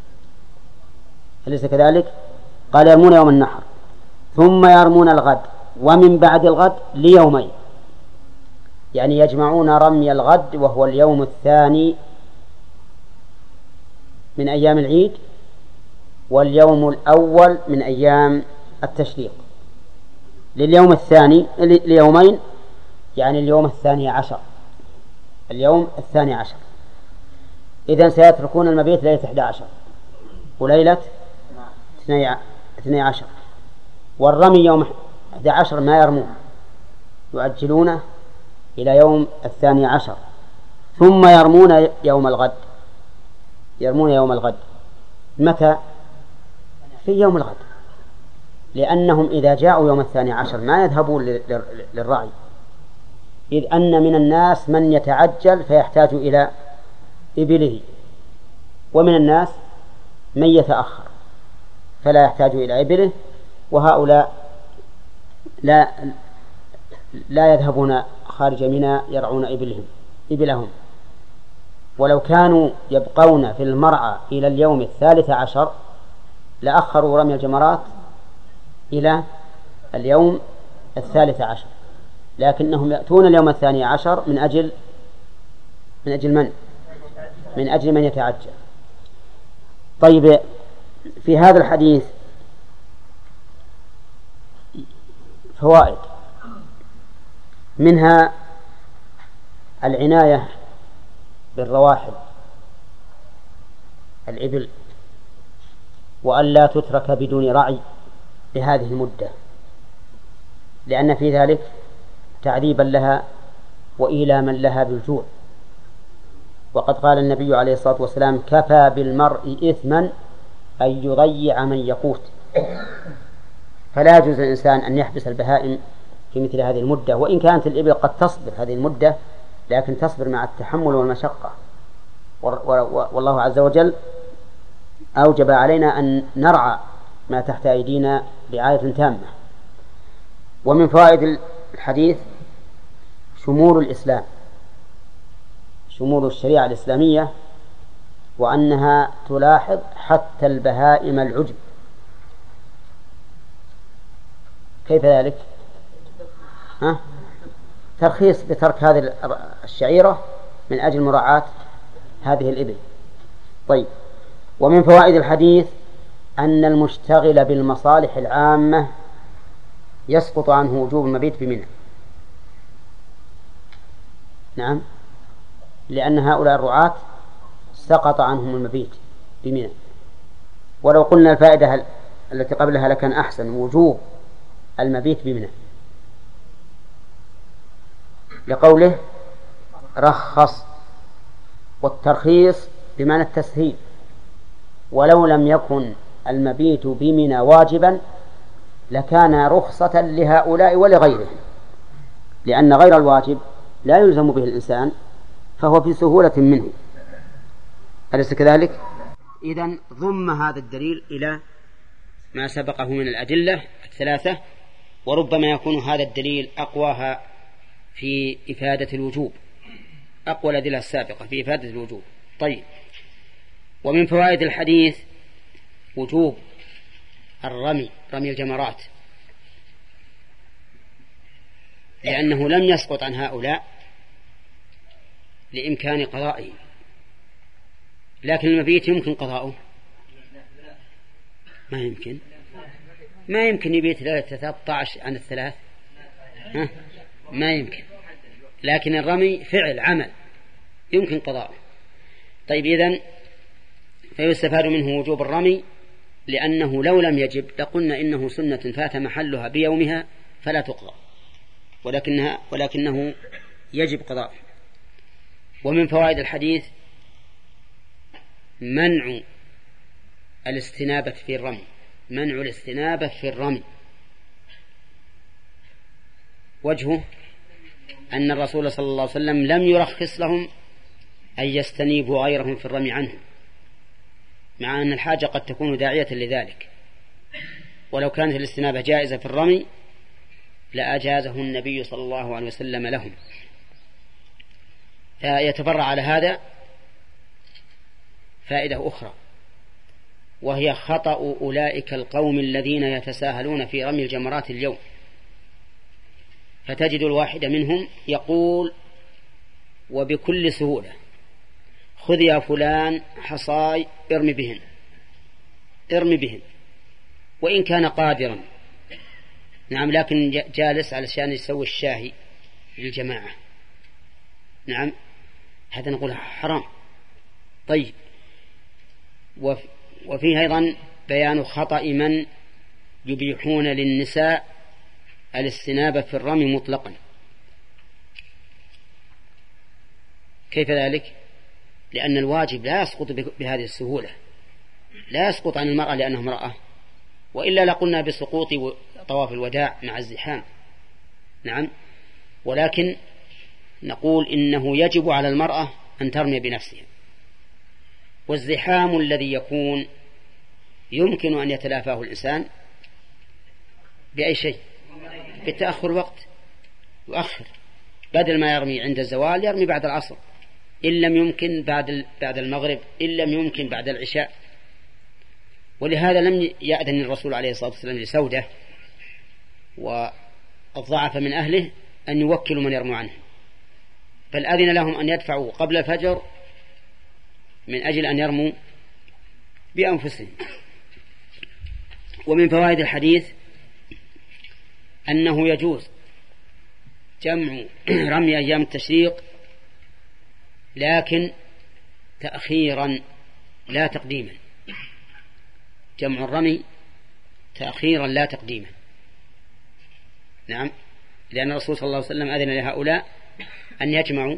أليس كذلك؟ قال يرمون يوم النحر ثم يرمون الغد ومن بعد الغد ليومين، يعني يجمعون رمي الغد وهو اليوم الثاني من أيام العيد واليوم الأول من أيام التشريق، لليوم الثاني ليومين، يعني اليوم الثاني عشر، اليوم الثاني عشر. إذن سيتركون المبيت ليلة إحدى عشر وليلة اثني عشر، والرمي يوم إحدى عشر ما يرمون، يؤجلونه إلى يوم الثاني عشر، ثم يرمون يوم الغد. يرمون يوم الغد متى؟ في يوم الغد، لأنهم إذا جاءوا يوم الثاني عشر ما يذهبون للرعي، إذ أن من الناس من يتعجل فيحتاج إلى إبله، ومن الناس من يتأخر فلا يحتاج إلى إبله، وهؤلاء لا لا يذهبون خارج منى يرعون إبلهم إبلهم. ولو كانوا يبقون في المرعى إلى اليوم الثالث عشر لأخروا رمي الجمرات إلى اليوم الثالث عشر، لكنهم يأتون اليوم الثاني عشر من أجل من أجل من؟ من أجل من يتعجل. طيب، في هذا الحديث فوائد، منها العناية بالرواحل الإبل، وألا تترك بدون رعي لهذه المدة، لأن في ذلك تعذيبا لها وإيلاما لها بالجوع. وقد قال النبي عليه الصلاة والسلام كفى بالمرء إثما أن يضيع من يقوت. فلا يجوز للإنسان أن يحبس البهائم في مثل هذه المدة، وإن كانت الإبل قد تصبر هذه المدة لكن تصبر مع التحمل والمشقة، والله عز وجل أوجب علينا أن نرعى ما تحت أيدينا رعاية تامة. ومن فوائد الحديث شمول الإسلام، شمول الشريعة الإسلامية، وأنها تلاحظ حتى البهائم العجب. كيف ذلك؟ ها؟ ترخيص بترك هذه الشعيرة من أجل مراعاة هذه الإبل. طيب، ومن فوائد الحديث أن المشتغل بالمصالح العامة يسقط عنه وجوب المبيت بمنى. نعم، لأن هؤلاء الرعاة سقط عنهم المبيت بمنى. ولو قلنا الفائدة التي قبلها لكان أحسن، وجوب المبيت بمنى، لقوله رخص، والترخيص بمعنى التسهيل. ولو لم يكن المبيت بمنى واجبا لكان رخصة لهؤلاء ولغيرهم، لأن غير الواجب لا يلزم به الإنسان فهو في سهولة منه، أليس كذلك؟ إذن ضم هذا الدليل إلى ما سبقه من الأدلة الثلاثة، وربما يكون هذا الدليل أقواها في إفادة الوجوب، أقوى الأدلة السابقة في إفادة الوجوب. طيب، ومن فوائد الحديث وجوب الرمي، رمي الجمرات، لأنه لم يسقط عن هؤلاء لإمكان قضائه، لكن المبيت يمكن قضاؤه؟ ما يمكن، ما يمكن يبيت ليلة ثلاثة عشر عن الثلاث، ها؟ ما يمكن. لكن الرمي فعل عمل يمكن قضاؤه. طيب، إذن فيستفاد منه وجوب الرمي، لأنه لو لم يجب لقلنا إنه سنة فات محلها بيومها فلا تقضى، ولكنها ولكنه يجب قضاء. ومن فوائد الحديث منع الاستنابة في الرمي، منع الاستنابة في الرمي. وجهه أن الرسول صلى الله عليه وسلم لم يرخص لهم أن يستنيبوا غيرهم في الرمي عنه، مع أن الحاجة قد تكون داعية لذلك، ولو كانت الاستنابة جائزة في الرمي لأجازه النبي صلى الله عليه وسلم لهم. فيتفرع على هذا فائدة أخرى، وهي خطأ أولئك القوم الذين يتساهلون في رمي الجمرات اليوم. فتجد الواحد منهم يقول وبكل سهولة: خذ يا فلان حصاي ارمي بهن، ارمي بهن، وإن كان قادرا. نعم، لكن جالس علشان يسوي الشاهي للجماعة. نعم، هذا نقول حرام. طيب، وفيه أيضا بيان خطأ من يبيحون للنساء الاستنابة في الرمي مطلقا. كيف ذلك؟ لأن الواجب لا يسقط بهذه السهولة، لا يسقط عن المرأة لأنها امرأة، وإلا لقلنا بسقوط طواف الوداع مع الزحام. نعم، ولكن نقول إنه يجب على المرأة أن ترمي بنفسها، والزحام الذي يكون يمكن أن يتلافاه الإنسان بأي شيء، بتأخر وقت، يؤخر، بدل ما يرمي عند الزوال يرمي بعد العصر، إن لم يمكن بعد بعد المغرب، إن لم يمكن بعد العشاء. ولهذا لم يأذن الرسول عليه الصلاة والسلام لسودة والضعف من أهله أن يوكلوا من يرموا عنه، بل أذن لهم أن يدفعوا قبل الفجر من أجل أن يرموا بأنفسهم. ومن فوائد الحديث أنه يجوز جمع رمي أيام التشريق، لكن تأخيرا لا تقديما، جمع الرمي تأخيرا لا تقديما. نعم، لأن الرسول صلى الله عليه وسلم أذن لهؤلاء أن يجمعوا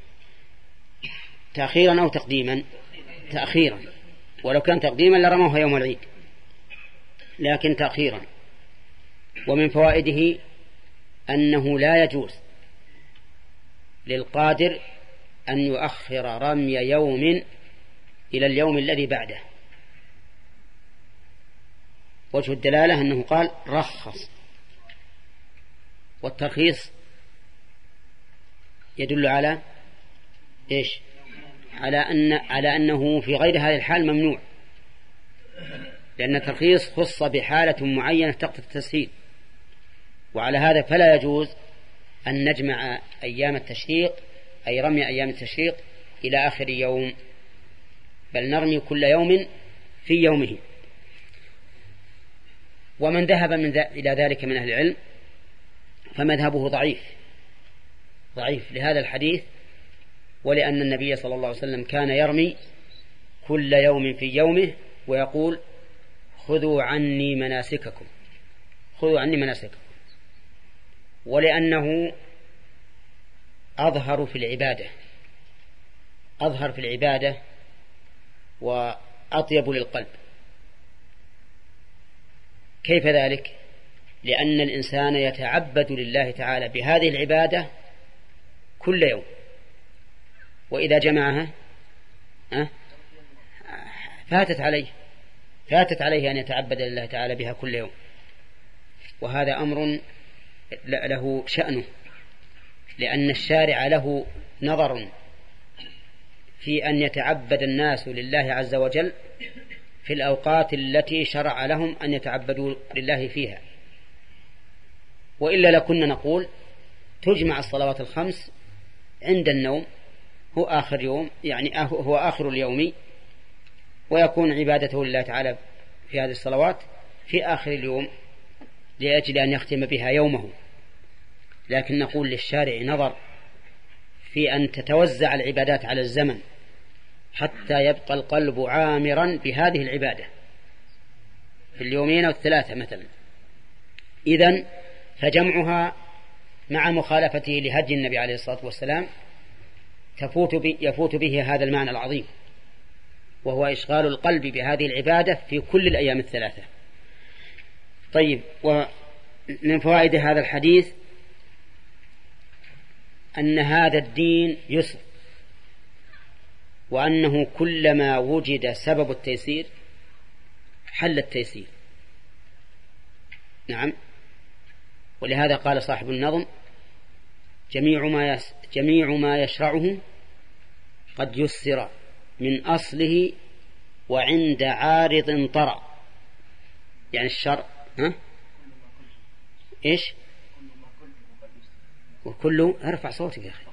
تأخيرا أو تقديما، تأخيرا، ولو كان تقديما لرموها يوم العيد، لكن تأخيرا. ومن فوائده أنه لا يجوز للقادر أن يؤخر رمي يوم إلى اليوم الذي بعده. وجه الدلالة أنه قال رخص، والترخيص يدل على إيش؟ على أن على أنه في غير هذه الحال ممنوع، لأن الترخيص خص بحالة معينة تقتضي التسهيل. وعلى هذا فلا يجوز أن نجمع أيام التشريق أي رمي أيام التشريق إلى آخر يوم، بل نرمي كل يوم في يومه. ومن ذهب من ذا إلى ذلك من أهل العلم فمذهبه ضعيف ضعيف لهذا الحديث، ولأن النبي صلى الله عليه وسلم كان يرمي كل يوم في يومه ويقول خذوا عني مناسككم خذوا عني مناسككم ولأنه أظهر في العبادة أظهر في العبادة وأطيب للقلب. كيف ذلك؟ لأن الإنسان يتعبد لله تعالى بهذه العبادة كل يوم، وإذا جمعها فاتت عليه فاتت عليه أن يتعبد لله تعالى بها كل يوم، وهذا أمر له شأنه، لأن الشارع له نظر في أن يتعبد الناس لله عز وجل في الأوقات التي شرع لهم أن يتعبدوا لله فيها. وإلا لكنا نقول تجمع الصلوات الخمس عند النوم، هو آخر يوم، يعني هو آخر اليوم، ويكون عبادته لله تعالى في هذه الصلوات في آخر اليوم لأجل أن يختم بها يومه. لكن نقول للشارع نظر في أن تتوزع العبادات على الزمن حتى يبقى القلب عامرا بهذه العبادة في اليومين والثلاثة مثلا. إذن فجمعها مع مخالفته لهدي النبي عليه الصلاة والسلام تفوت بي يفوت به هذا المعنى العظيم، وهو إشغال القلب بهذه العبادة في كل الأيام الثلاثة. طيب، ومن فوائد هذا الحديث أن هذا الدين يسر، وأنه كلما وجد سبب التيسير حل التيسير. نعم، ولهذا قال صاحب النظم جميع ما يس جميع ما يشرعه قد يسر من أصله وعند عارض طرأ. يعني الشرع ها إيش؟ وكل ارفع صوتك يا أخي.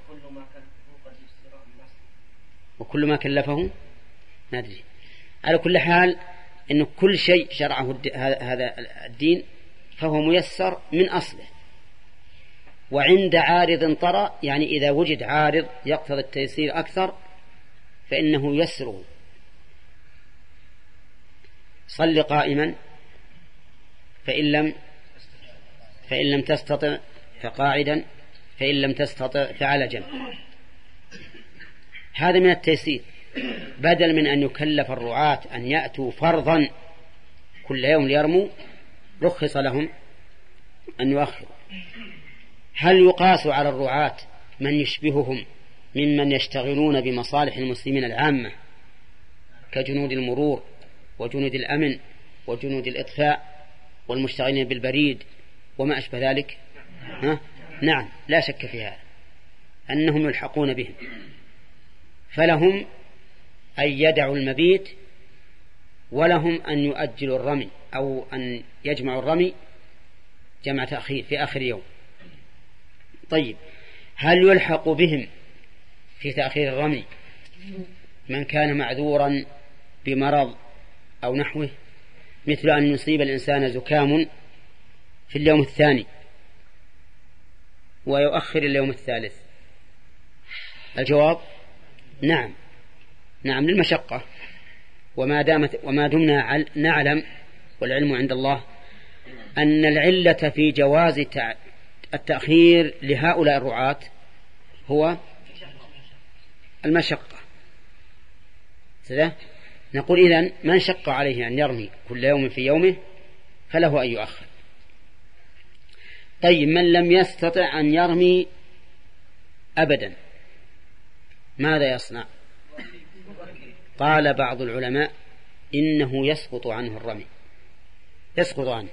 وكل ما كلفه ما أدري. على كل حال إنه كل شيء شرعه هذا الدين فهو ميسر من أصله، وعند عارض طرأ يعني إذا وجد عارض يقتضي التيسير أكثر فإنه يسره. صل قائما فإن لم فإن لم تستطع فقاعدا فإن لم تستطع فعلى جنب. هذا من التيسير، بدل من أن يكلف الرعاة أن يأتوا فرضا كل يوم ليرموا رخص لهم أن يؤخروا. هل يقاس على الرعاة من يشبههم ممن يشتغلون بمصالح المسلمين العامة كجنود المرور وجنود الأمن وجنود الإطفاء والمشتغلين بالبريد وما أشبه ذلك؟ ها؟ نعم، لا شك في هذا أنهم يلحقون بهم، فلهم أن يدعوا المبيت ولهم أن يؤجلوا الرمي أو أن يجمعوا الرمي جمع تأخير في آخر يوم. طيب، هل يلحق بهم في تأخير الرمي من كان معذورا بمرض أو نحوه، مثل أن يصيب الإنسان زكام في اليوم الثاني ويؤخر اليوم الثالث؟ الجواب نعم نعم للمشقة. وما دامت وما دمنا نعلم والعلم عند الله أن العلة في جواز التأخير لهؤلاء الرعاة هو المشقة. نقول إذن من شق عليه أن يرمي كل يوم في يومه فله أن يؤخر. طيب، من لم يستطع أن يرمي أبدا، ماذا يصنع؟ قال بعض العلماء إنه يسقط عنه الرمي، يسقط عنه.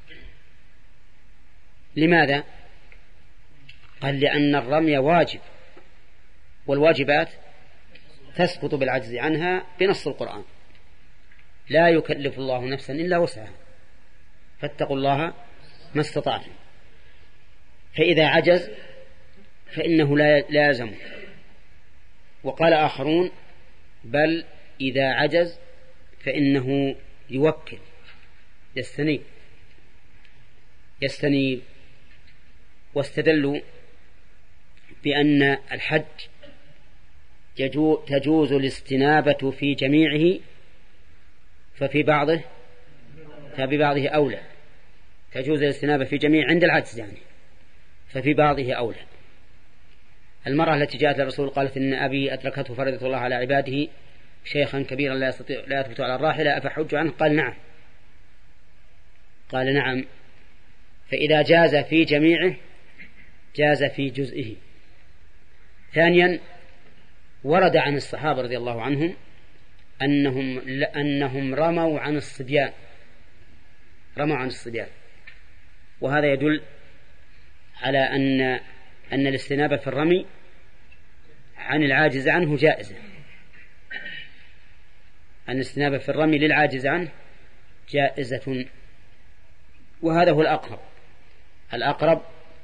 لماذا؟ قال لأن الرمي واجب، والواجبات تسقط بالعجز عنها بنص القرآن: لا يكلف الله نفسا إلا وسعها فاتقوا الله ما استطعتم. فإذا عجز فإنه لا لازم. وقال آخرون: بل إذا عجز فإنه يوكل، يستنيب يستنيب واستدلوا بأن الحج تجوز الاستنابة في جميعه، ففي بعضه ففي بعضه أولى. تجوز الاستنابة في جميع عند العجز يعني، ففي بعضه أولى. المرأة التي جاءت للرسول قالت: إن أبي أدركته فريضة الله على عباده شيخا كبيرا لا يستطيع لا يثبت على الراحلة أفحج عنه؟ قال: نعم. قال: نعم. فإذا جاز في جميعه جاز في جزئه. ثانيا، ورد عن الصحابة رضي الله عنهم أنهم أنهم رموا عن الصبيان، رموا عن الصبيان، وهذا يدل على أن أن الاستنابة في الرمي عن العاجز عنه جائزة، أن الاستنابة في الرمي للعاجز عنه جائزة، وهذا هو الأقرب. الأقرب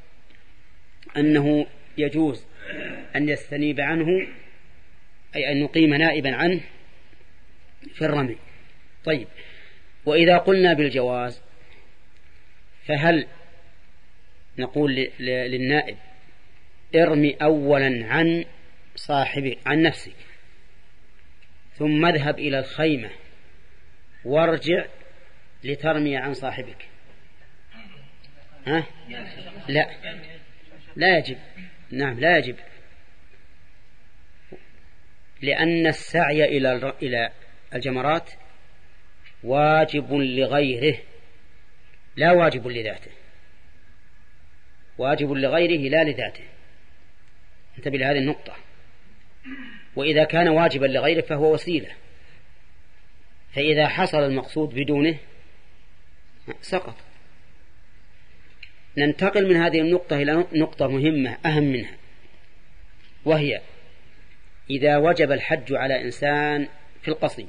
أنه يجوز أن يستنيب عنه، أي أن يقيم نائبا عنه في الرمي. طيب، وإذا قلنا بالجواز فهل نقول للنائب: ارمي أولا عن صاحبك عن نفسك ثم اذهب إلى الخيمة وارجع لترمي عن صاحبك؟ ها؟ لا، لا يجب. نعم، لا يجب، لأن السعي إلى إلى الجمرات واجب لغيره لا واجب لذاته، واجب لغيره لا لذاته. انتبه لهذه النقطة. وإذا كان واجبا لغيره فهو وسيلة، فإذا حصل المقصود بدونه سقط. ننتقل من هذه النقطة إلى نقطة مهمة أهم منها، وهي إذا وجب الحج على إنسان في القصيم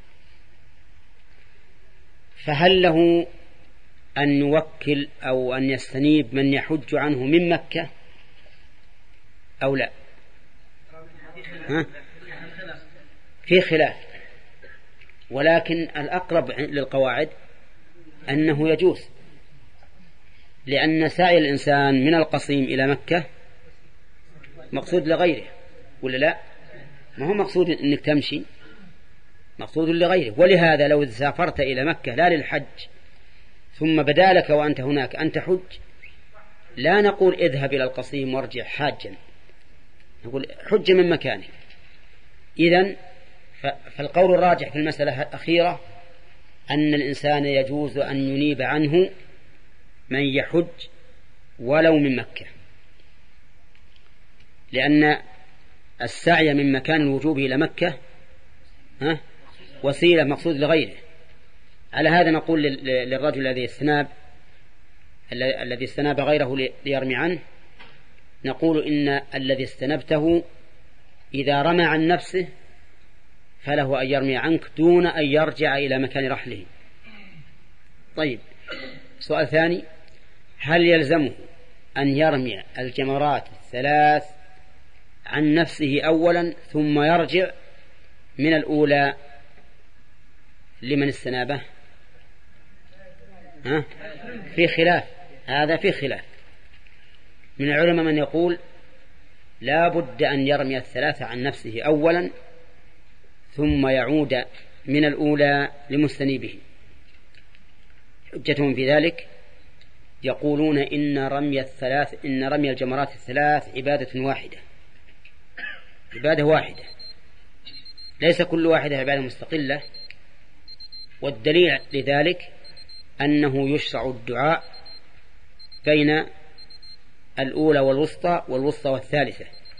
فهل له أن يوكل أو أن يستنيب من يحج عنه من مكة أو لا؟ ها؟ في خلاف، ولكن الأقرب للقواعد أنه يجوز، لأن سعي الإنسان من القصيم إلى مكة مقصود لغيره، ولا لا؟ ما هو مقصود أنك تمشي، مقصود لغيره. ولهذا لو سافرت إلى مكة لا للحج ثم بدا لك وأنت هناك أن تحج، لا نقول اذهب إلى القصيم وارجع حاجا، نقول حج من مكانك. إذن فالقول الراجح في المسألة الأخيرة أن الإنسان يجوز أن ينيب عنه من يحج ولو من مكة، لأن السعي من مكان الوجوب إلى مكة ها وسيلة مقصود لغيره. على هذا نقول للرجل الذي استناب الذي استناب غيره ليرمي عنه، نقول إن الذي استنبته إذا رمى عن نفسه فله أن يرمي عنك دون أن يرجع إلى مكان رحله. طيب، سؤال ثاني: هل يلزمه أن يرمي الجمرات الثلاث عن نفسه أولا ثم يرجع من الأولى لمن استنابه؟ ها؟ في خلاف، هذا في خلاف من العلماء من يقول لا بد أن يرمي الثلاثة عن نفسه أولا ثم يعود من الأولى لمستنيبه. حجتهم في ذلك يقولون إن رمي الثلاث إن رمي الجمرات الثلاث عبادة واحدة، عبادة واحدة، ليس كل واحدة عبادة مستقلة. والدليل لذلك أنه يشرع الدعاء بين الأولى والوسطى والوسطى والثالثة،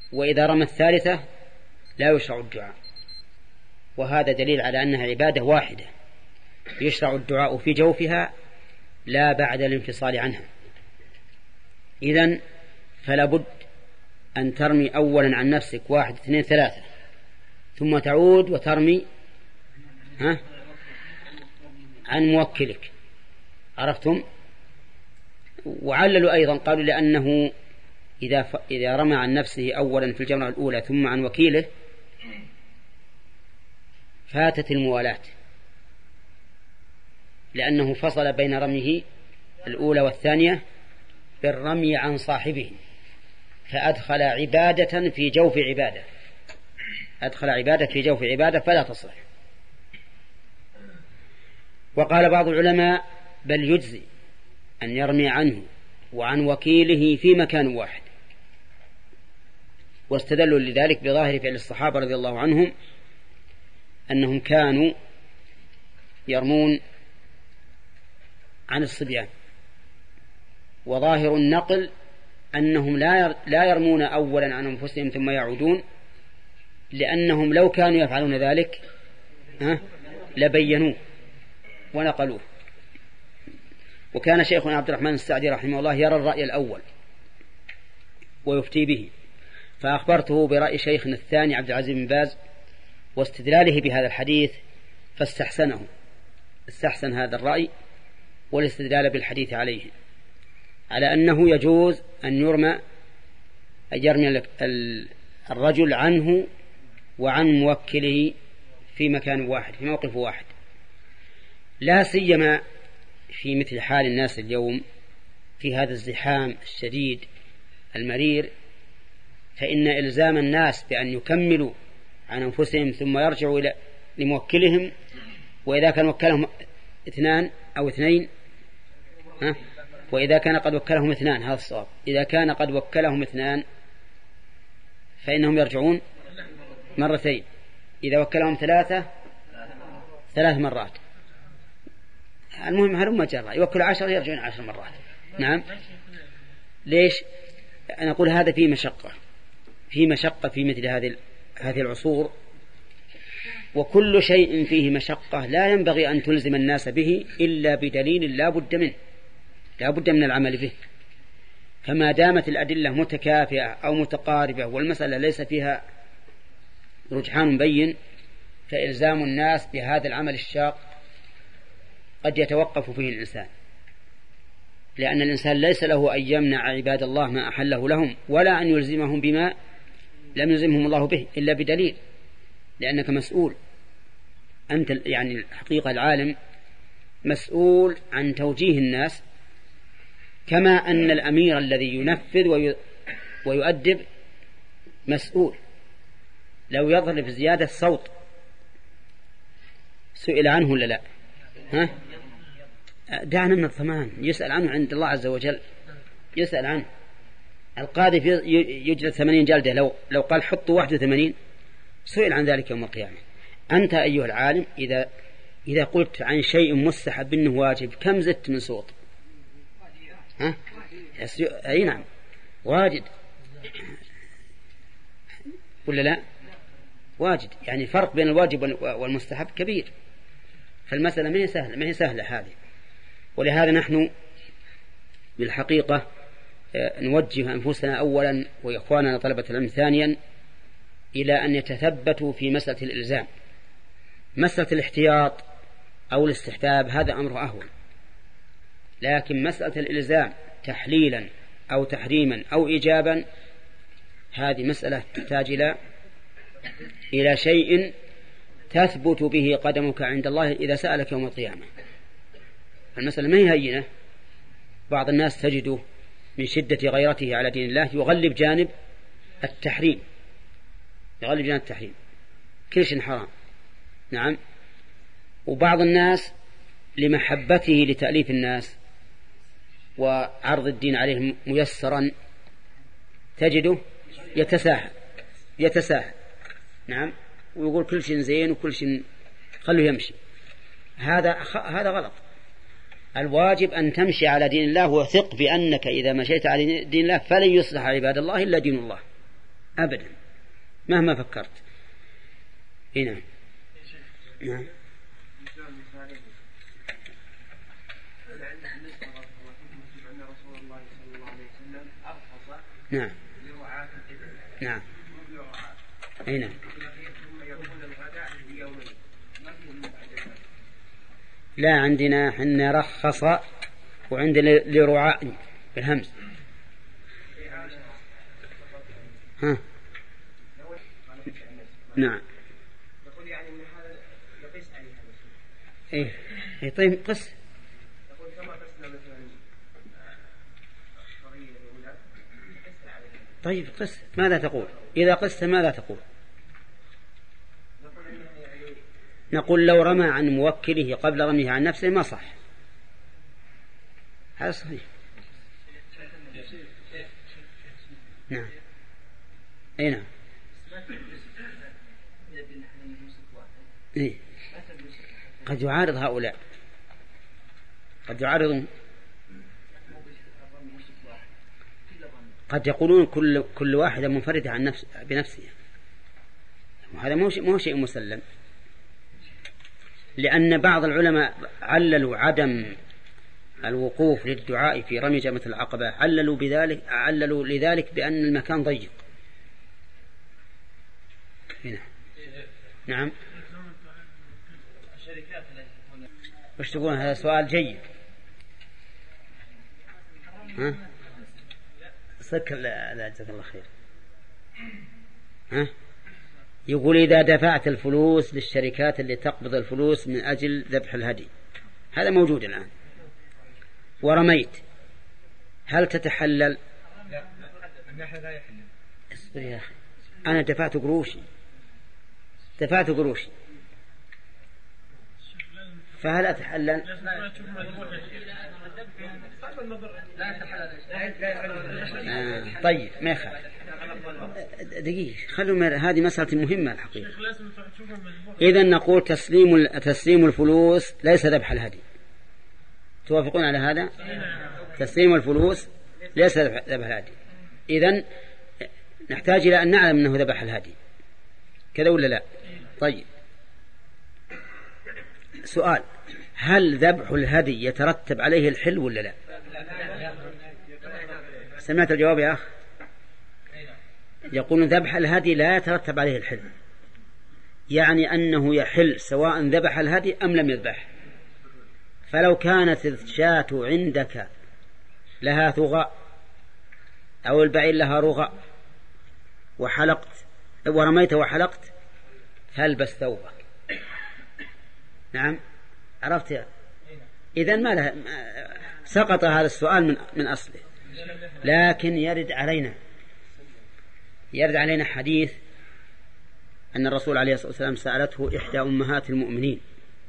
وإذا رمى الثالثة لا يشرع الدعاء، وهذا دليل على أنها عبادة واحدة يشرع الدعاء في جوفها لا بعد الانفصال عنها. إذن فلا بد أن ترمي أولا عن نفسك واحد اثنين ثلاثة، ثم تعود وترمي ها عن موكلك. عرفتم؟ وعللوا أيضا قالوا لأنه إذا, ف... إذا رمى عن نفسه أولا في الجمرة الأولى ثم عن وكيله فاتت الموالاة، لأنه فصل بين رميه الأولى والثانية بالرمي عن صاحبه، فأدخل عبادة في جوف عبادة، أدخل عبادة في جوف عبادة فلا تصلح. وقال بعض العلماء بل يجزي أن يرمي عنه وعن وكيله في مكان واحد، واستدلوا لذلك بظاهر فعل الصحابة رضي الله عنهم أنهم كانوا يرمون عن الصبيان، وظاهر النقل أنهم لا يرمون أولا عن أنفسهم ثم يعودون، لأنهم لو كانوا يفعلون ذلك لبينوه ونقلوه. وكان شيخنا عبد الرحمن السعدي رحمه الله يرى الرأي الأول ويفتي به، فأخبرته برأي شيخنا الثاني عبد العزيز بن باز واستدلاله بهذا الحديث فاستحسنه، استحسن هذا الرأي والاستدلال بالحديث عليه، على أنه يجوز أن يرمى أن يرمي الرجل عنه وعن موكله في مكان واحد في موقف واحد، لا سيما في مثل حال الناس اليوم في هذا الزحام الشديد المرير، فإن إلزام الناس بأن يكملوا عن أنفسهم ثم يرجعوا إلى لموكلهم، وإذا كان وكلهم اثنان أو اثنين ها وإذا كان قد وكلهم اثنان، هذا الصواب، إذا كان قد وكلهم اثنان فإنهم يرجعون مرتين، إذا وكلهم ثلاثة ثلاث مرات، المهم هلما جرى يوكل عشر يرجعون عشر مرات. نعم. ليش؟ أنا أقول هذا فيه مشقة، فيه مشقة في مثل هذه هذه العصور، وكل شيء فيه مشقة لا ينبغي أن تلزم الناس به إلا بدليل لا بد منه، لا بد من العمل به. فما دامت الأدلة متكافئة أو متقاربة والمسألة ليس فيها رجحان بين، فإلزام الناس بهذا العمل الشاق قد يتوقف فيه الإنسان، لأن الإنسان ليس له أن يمنع عباد الله ما أحله لهم ولا أن يلزمهم بما لم يلزمهم الله به إلا بدليل، لأنك مسؤول أنت، يعني الحقيقة العالم مسؤول عن توجيه الناس، كما أن الأمير الذي ينفذ ويؤدب مسؤول. لو يضرب زيادة صوت سئل عنه ولا لا؟ ها؟ دعنا من الضمان، يسأل عنه عند الله عز وجل، يسأل عنه. القاذف يجلد ثمانين جلدة، لو لو قال حطوا واحد وثمانين سئل عن ذلك يوم القيامة. أنت أيها العالم إذا إذا قلت عن شيء مستحب إنه واجب كم زدت من صوت؟ ها؟ أي نعم واجد ولا لا؟ واجد، يعني فرق بين الواجب والمستحب كبير، فالمسألة ما هي سهلة، ما هي سهلة هذه. ولهذا نحن بالحقيقة نوجه أنفسنا أولا وإخواننا طلبة العلم ثانيا إلى أن يتثبتوا في مسألة الإلزام. مسألة الاحتياط أو الاستحباب هذا أمر أهون، لكن مسألة الإلزام تحليلا أو تحريما أو إيجابا هذه مسألة تحتاج إلى إلى شيء تثبت به قدمك عند الله إذا سألك يوم القيامة. المسألة ما هي هينة. بعض الناس تجده من شدة غيرته على دين الله يغلب جانب التحريم، يغلب جانب التحريم، كل شيء حرام. نعم. وبعض الناس لمحبته لتأليف الناس وعرض الدين عليهم ميسرا تجده يتساهل يتساهل نعم، ويقول كل شيء زين وكل شيء خلوه يمشي. هذا هذا غلط. الواجب أن تمشي على دين الله وثق بأنك إذا مشيت على دين الله فلن يصلح عباد الله إلا دين الله. أبدا مهما فكرت. هنا نعم. نعم نعم هنا لا، عندنا حنا رخص وعندنا لرعاء بالهمز. ها نعم يقول يعني ان هذا يقيس عليه ايه ايه طيب قس. يقول كما قسنا مثلا الصغير الاولى قسنا عليه. طيب قس، ماذا تقول إذا قست؟ ماذا تقول؟ نقول انه يعني نقول لو رمى عن موكله قبل رميه عن نفسه ما صح. هذا صحيح. نعم اي نعم إيه؟ قد يعارض هؤلاء، قد يعارضون، قد يقولون كل كل واحدة منفردة عن نفس بنفسها، وهذا مو مو شيء مسلم، لأن بعض العلماء عللوا عدم الوقوف للدعاء في رمي جمرة العقبة، عللوا بذلك عللوا لذلك بأن المكان ضيق. هنا نعم. وش تقول؟ هذا سؤال جيد. ها سكر. لا لا جزاك الله خير. ها يقول إذا دفعت الفلوس للشركات اللي تقبض الفلوس من أجل ذبح الهدي، هذا موجود الآن، ورميت، هل تتحلل؟ لا لا يحلل. اصبر يا أخي، أنا دفعت قروشي دفعت قروشي فهل أتحلل؟ آه طيب ما يخالف. دقيقة خلوا، هذه مسألة مهمة الحقيقة. إذا نقول تسليم تسليم الفلوس ليس ذبح الهدي. توافقون على هذا؟ تسليم الفلوس ليس ذبح الهدي. إذن نحتاج إلى أن نعلم أنه ذبح الهدي، كذا ولا لا؟ طيب سؤال، هل ذبح الهدي يترتب عليه الحل ولا لا؟ سمعت الجواب يا أخ؟ يقول ذبح الهدي لا يترتب عليه الحل، يعني أنه يحل سواء ذبح الهدي أم لم يذبح. فلو كانت الشاة عندك لها ثغاء أو البعير لها رغاء وحلقت ورميت وحلقت، فالبس ثوبك. نعم عرفت يا؟ إذن ما له سقط هذا السؤال من من أصله. لكن يرد علينا يرد علينا حديث أن الرسول عليه الصلاة والسلام سألته إحدى أمهات المؤمنين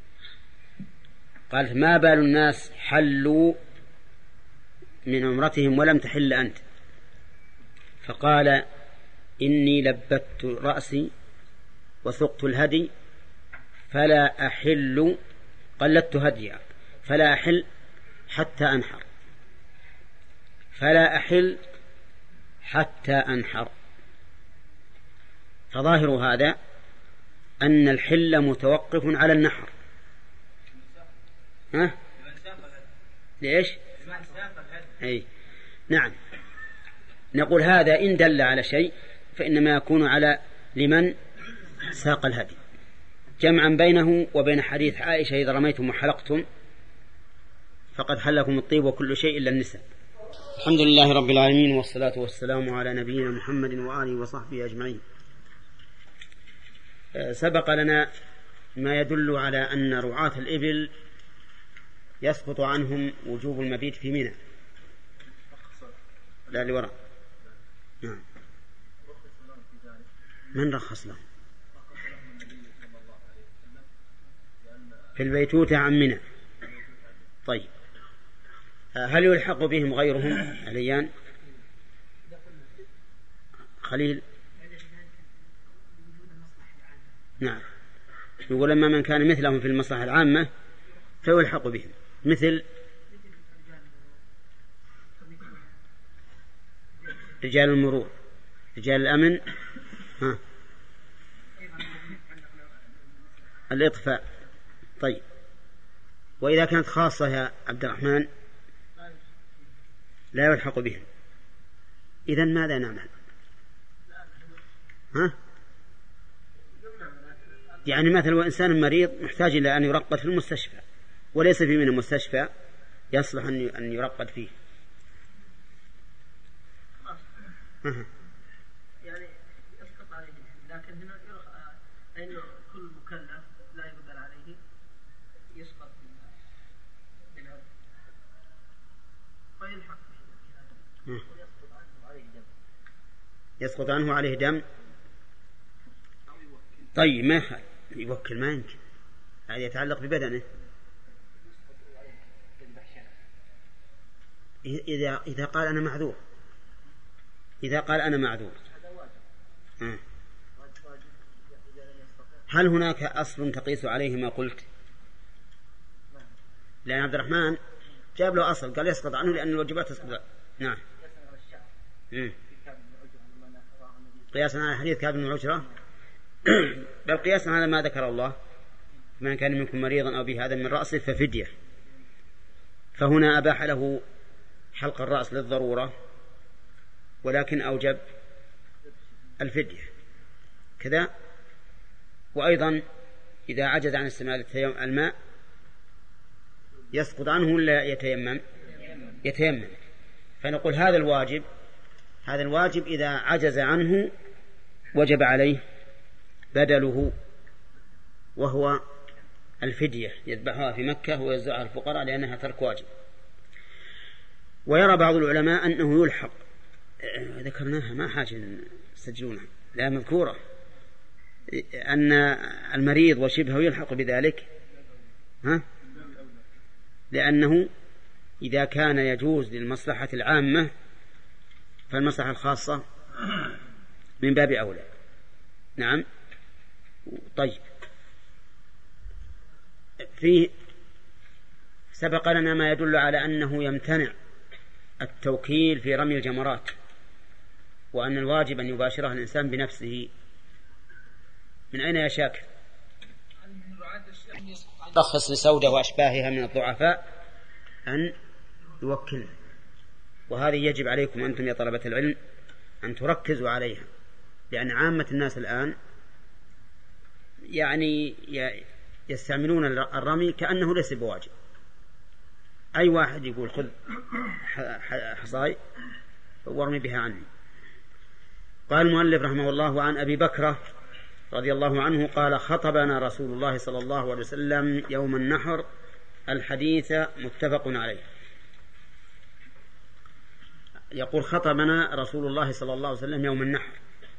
قالت ما بال الناس حلوا من عمرتهم ولم تحل أنت؟ فقال إني لبت رأسي وثقت الهدي فلا أحل، قلدت هديا فلا أحل حتى أنحر، فلا أحل حتى أنحر. فظاهر هذا أن الحل متوقف على النحر. ها؟ ليش؟ أي نعم. نقول هذا إن دل على شيء فإنما يكون على لمن ساق الهدي، جمعا بينه وبين حديث عائشة إذا رميتم وحلقتم فقد حلكم الطيب وكل شيء إلا النساء. الحمد لله رب العالمين، والصلاة والسلام على نبينا محمد وآله وصحبه أجمعين. سبق لنا ما يدل على أن رعاة الإبل يسقط عنهم وجوب المبيت في منى. لا لوراء. نعم. من رخص لهم في البيتوتة عن منى؟ طيب هل يلحق بهم غيرهم عليان؟ خليل نعم يقول لما من كان مثلهم في المصلحة العامة فيلحق بهم، مثل رجال المرور رجال الأمن ها الإطفاء. طيب، وإذا كانت خاصة يا عبد الرحمن لا يلحق بهم، إذن ماذا نعمل؟ ها؟ يعني مثلا إنسان مريض محتاج إلى أن يرقد في المستشفى وليس في من المستشفى يصلح أن يرقد فيه. أه. يعني يسقط عليه، لكن هنا أن كل مكلف لا يقدر عليه يسقط بالهدف فيلحق به أه. ويسقط عنه عليه دم يسقط عنه عليه دم. طيب ما يخل يوكل، ما يمكن، هذا يتعلق ببدنه. إذا إذا قال أنا معذور، إذا قال أنا معذور آه. هل هناك أصل تقيس عليه ما قلت؟ لأن عبد الرحمن جاب له أصل قال يسقط عنه لأن الواجبات تسقط. نعم. قياسا على حديث كعب بن عجرة بل قياسا على ما ذكر الله من كان منكم مريضا أو به هذا من رأسه ففدية. فهنا أباح له حلق الرأس للضرورة ولكن أوجب الفدية كذا. وأيضا إذا عجز عن استعمال الماء يسقط عنه ولا يتيمم؟ يتيمم. فنقول هذا الواجب هذا الواجب إذا عجز عنه وجب عليه بدله وهو الفدية، يذبحها في مكة ويوزعها الفقراء لأنها ترك واجب. ويرى بعض العلماء أنه يلحق، ذكرناها ما حاجة نسجلونها لا مذكورة، أن المريض وشبهه يلحق بذلك ها؟ لأنه إذا كان يجوز للمصلحة العامة فالمصلحة الخاصة من باب أولى. نعم. طيب، في سبق لنا ما يدل على أنه يمتنع التوكيل في رمي الجمرات، وأن الواجب أن يباشرها الإنسان بنفسه. من أين يا شاكر؟ رخص لسودة وأشباهها من الضعفاء أن يوكل، وهذه يجب عليكم أنتم يا طلبة العلم أن تركزوا عليها، لأن عامة الناس الآن يعني يستعملون الرمي كأنه ليس بواجب. أي واحد يقول خذ حصاي وارمي بها عني. قال المؤلف رحمه الله عن أبي بكرة رضي الله عنه قال خطبنا رسول الله صلى الله عليه وسلم يوم النحر. الحديث متفق عليه. يقول خطبنا رسول الله صلى الله عليه وسلم يوم النحر،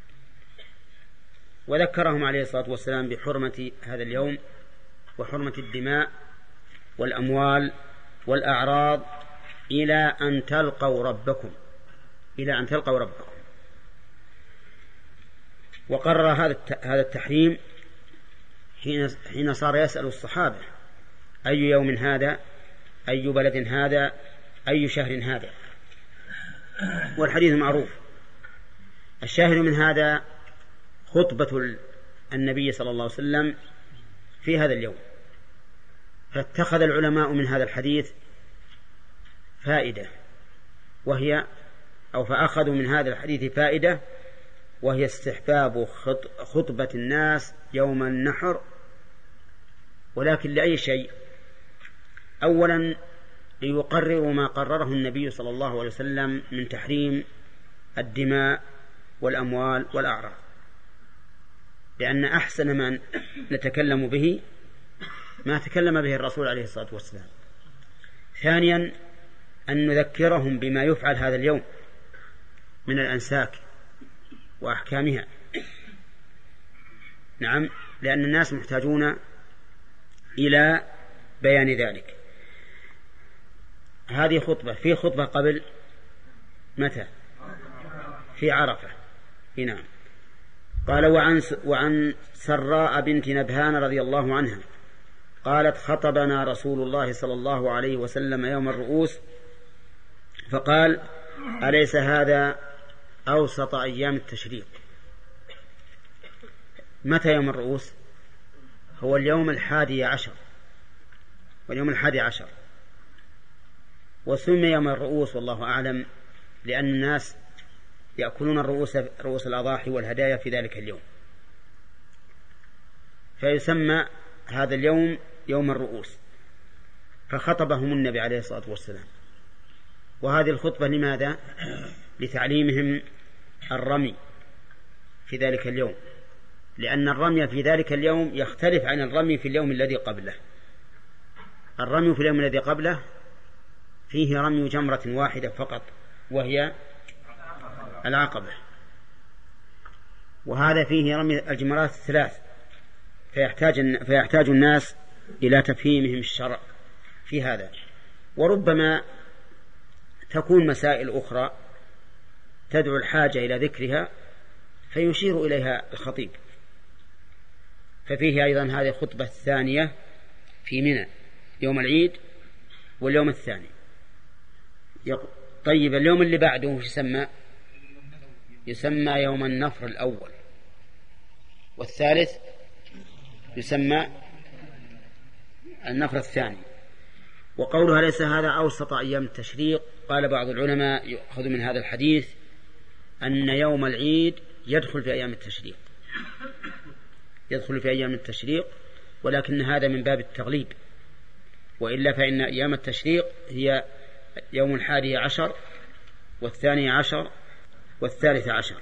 وذكرهم عليه الصلاة والسلام بحرمة هذا اليوم وحرمة الدماء والأموال والأعراض إلى أن تلقوا ربكم إلى أن تلقوا ربكم. وقرر هذا هذا التحريم حين حين صار يسأل الصحابة أي يوم هذا، أي بلد هذا، أي شهر هذا، والحديث معروف. الشاهد من هذا خطبة النبي صلى الله عليه وسلم في هذا اليوم، فاتخذ العلماء من هذا الحديث فائدة، وهي أو فأخذوا من هذا الحديث فائدة، وهي استحباب خطبة الناس يوم النحر. ولكن لأي شيء؟ أولا ليقرروا ما قرره النبي صلى الله عليه وسلم من تحريم الدماء والأموال والأعراض، لأن أحسن ما نتكلم به ما تكلم به الرسول عليه الصلاة والسلام. ثانيا أن نذكرهم بما يفعل هذا اليوم من الأنساك وأحكامها. نعم، لأن الناس محتاجون إلى بيان ذلك. هذه خطبة. في خطبة قبل متى؟ في عرفة. نعم. قال وعن, وعن سراء بنت نبهان رضي الله عنها قالت خطبنا رسول الله صلى الله عليه وسلم يوم الرؤوس فقال أليس هذا أوسط أيام التشريق. متى يوم الرؤوس؟ هو اليوم الحادي عشر، واليوم الحادي عشر. وسمي يوم الرؤوس والله أعلم لأن الناس يأكلون الرؤوس رؤوس الأضاحي والهدايا في ذلك اليوم، فيسمى هذا اليوم يوم الرؤوس. فخطبهم النبي عليه الصلاة والسلام، وهذه الخطبة لماذا؟ لتعليمهم الرمي في ذلك اليوم، لأن الرمي في ذلك اليوم يختلف عن الرمي في اليوم الذي قبله. الرمي في اليوم الذي قبله فيه رمي جمرة واحدة فقط وهي العقبة، وهذا فيه رمي الجمرات الثلاث، فيحتاج, فيحتاج الناس إلى تفهيمهم الشرع في هذا. وربما تكون مسائل أخرى تدعو الحاجة إلى ذكرها فيشير إليها الخطيب. ففيه أيضا هذه الخطبة الثانية في منى يوم العيد واليوم الثاني. طيب اليوم اللي بعده يسمى يسمى يوم النفر الأول، والثالث يسمى النفر الثاني. وقولها ليس هذا أوسط أيام التشريق، قال بعض العلماء يؤخذ من هذا الحديث أن يوم العيد يدخل في أيام التشريق، يدخل في أيام التشريق، ولكن هذا من باب التغليب، وإلا فإن أيام التشريق هي يوم الحادي عشر والثاني عشر والثالث عشر.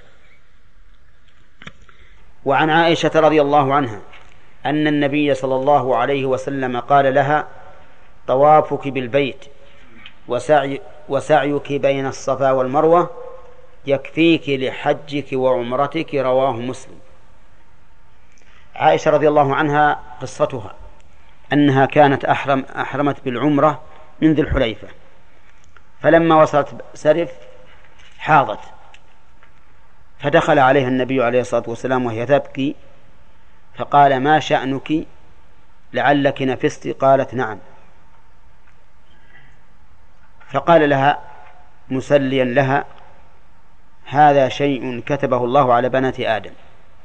وعن عائشة رضي الله عنها أن النبي صلى الله عليه وسلم قال لها: طوافك بالبيت وسعي وسعيك بين الصفا والمروة يكفيك لحجك وعمرتك. رواه مسلم. عائشة رضي الله عنها قصتها أنها كانت أحرم أحرمت بالعمرة من ذي الحليفة، فلما وصلت سرف حاضت، فدخل عليها النبي عليه الصلاة والسلام وهي تبكي، فقال: ما شأنك؟ لعلك نفست؟ قالت: نعم. فقال لها مسليا لها: هذا شيء كتبه الله على بنات آدم.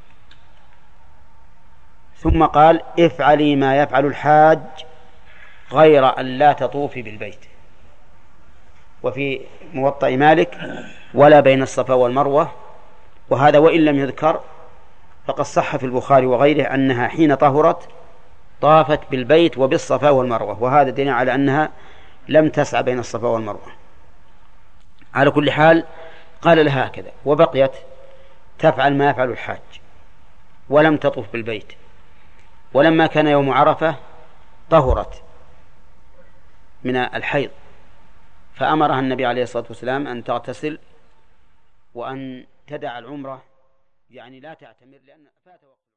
ثم قال: افعلي ما يفعل الحاج غير أن لا تطوفي بالبيت. وفي موطأ مالك: ولا بين الصفا والمروة. وهذا وإن لم يذكر فقد صح في البخاري وغيره أنها حين طهرت طافت بالبيت وبالصفا والمروة، وهذا دليل على أنها لم تسعى بين الصفا والمروة. على كل حال قال لها هكذا، وبقيت تفعل ما يفعل الحاج ولم تطف بالبيت. ولما كان يوم عرفة طهرت من الحيض، فأمرها النبي عليه الصلاة والسلام أن تغتسل وأن تدع العمرة، يعني لا تعتمر، لأن فات وقت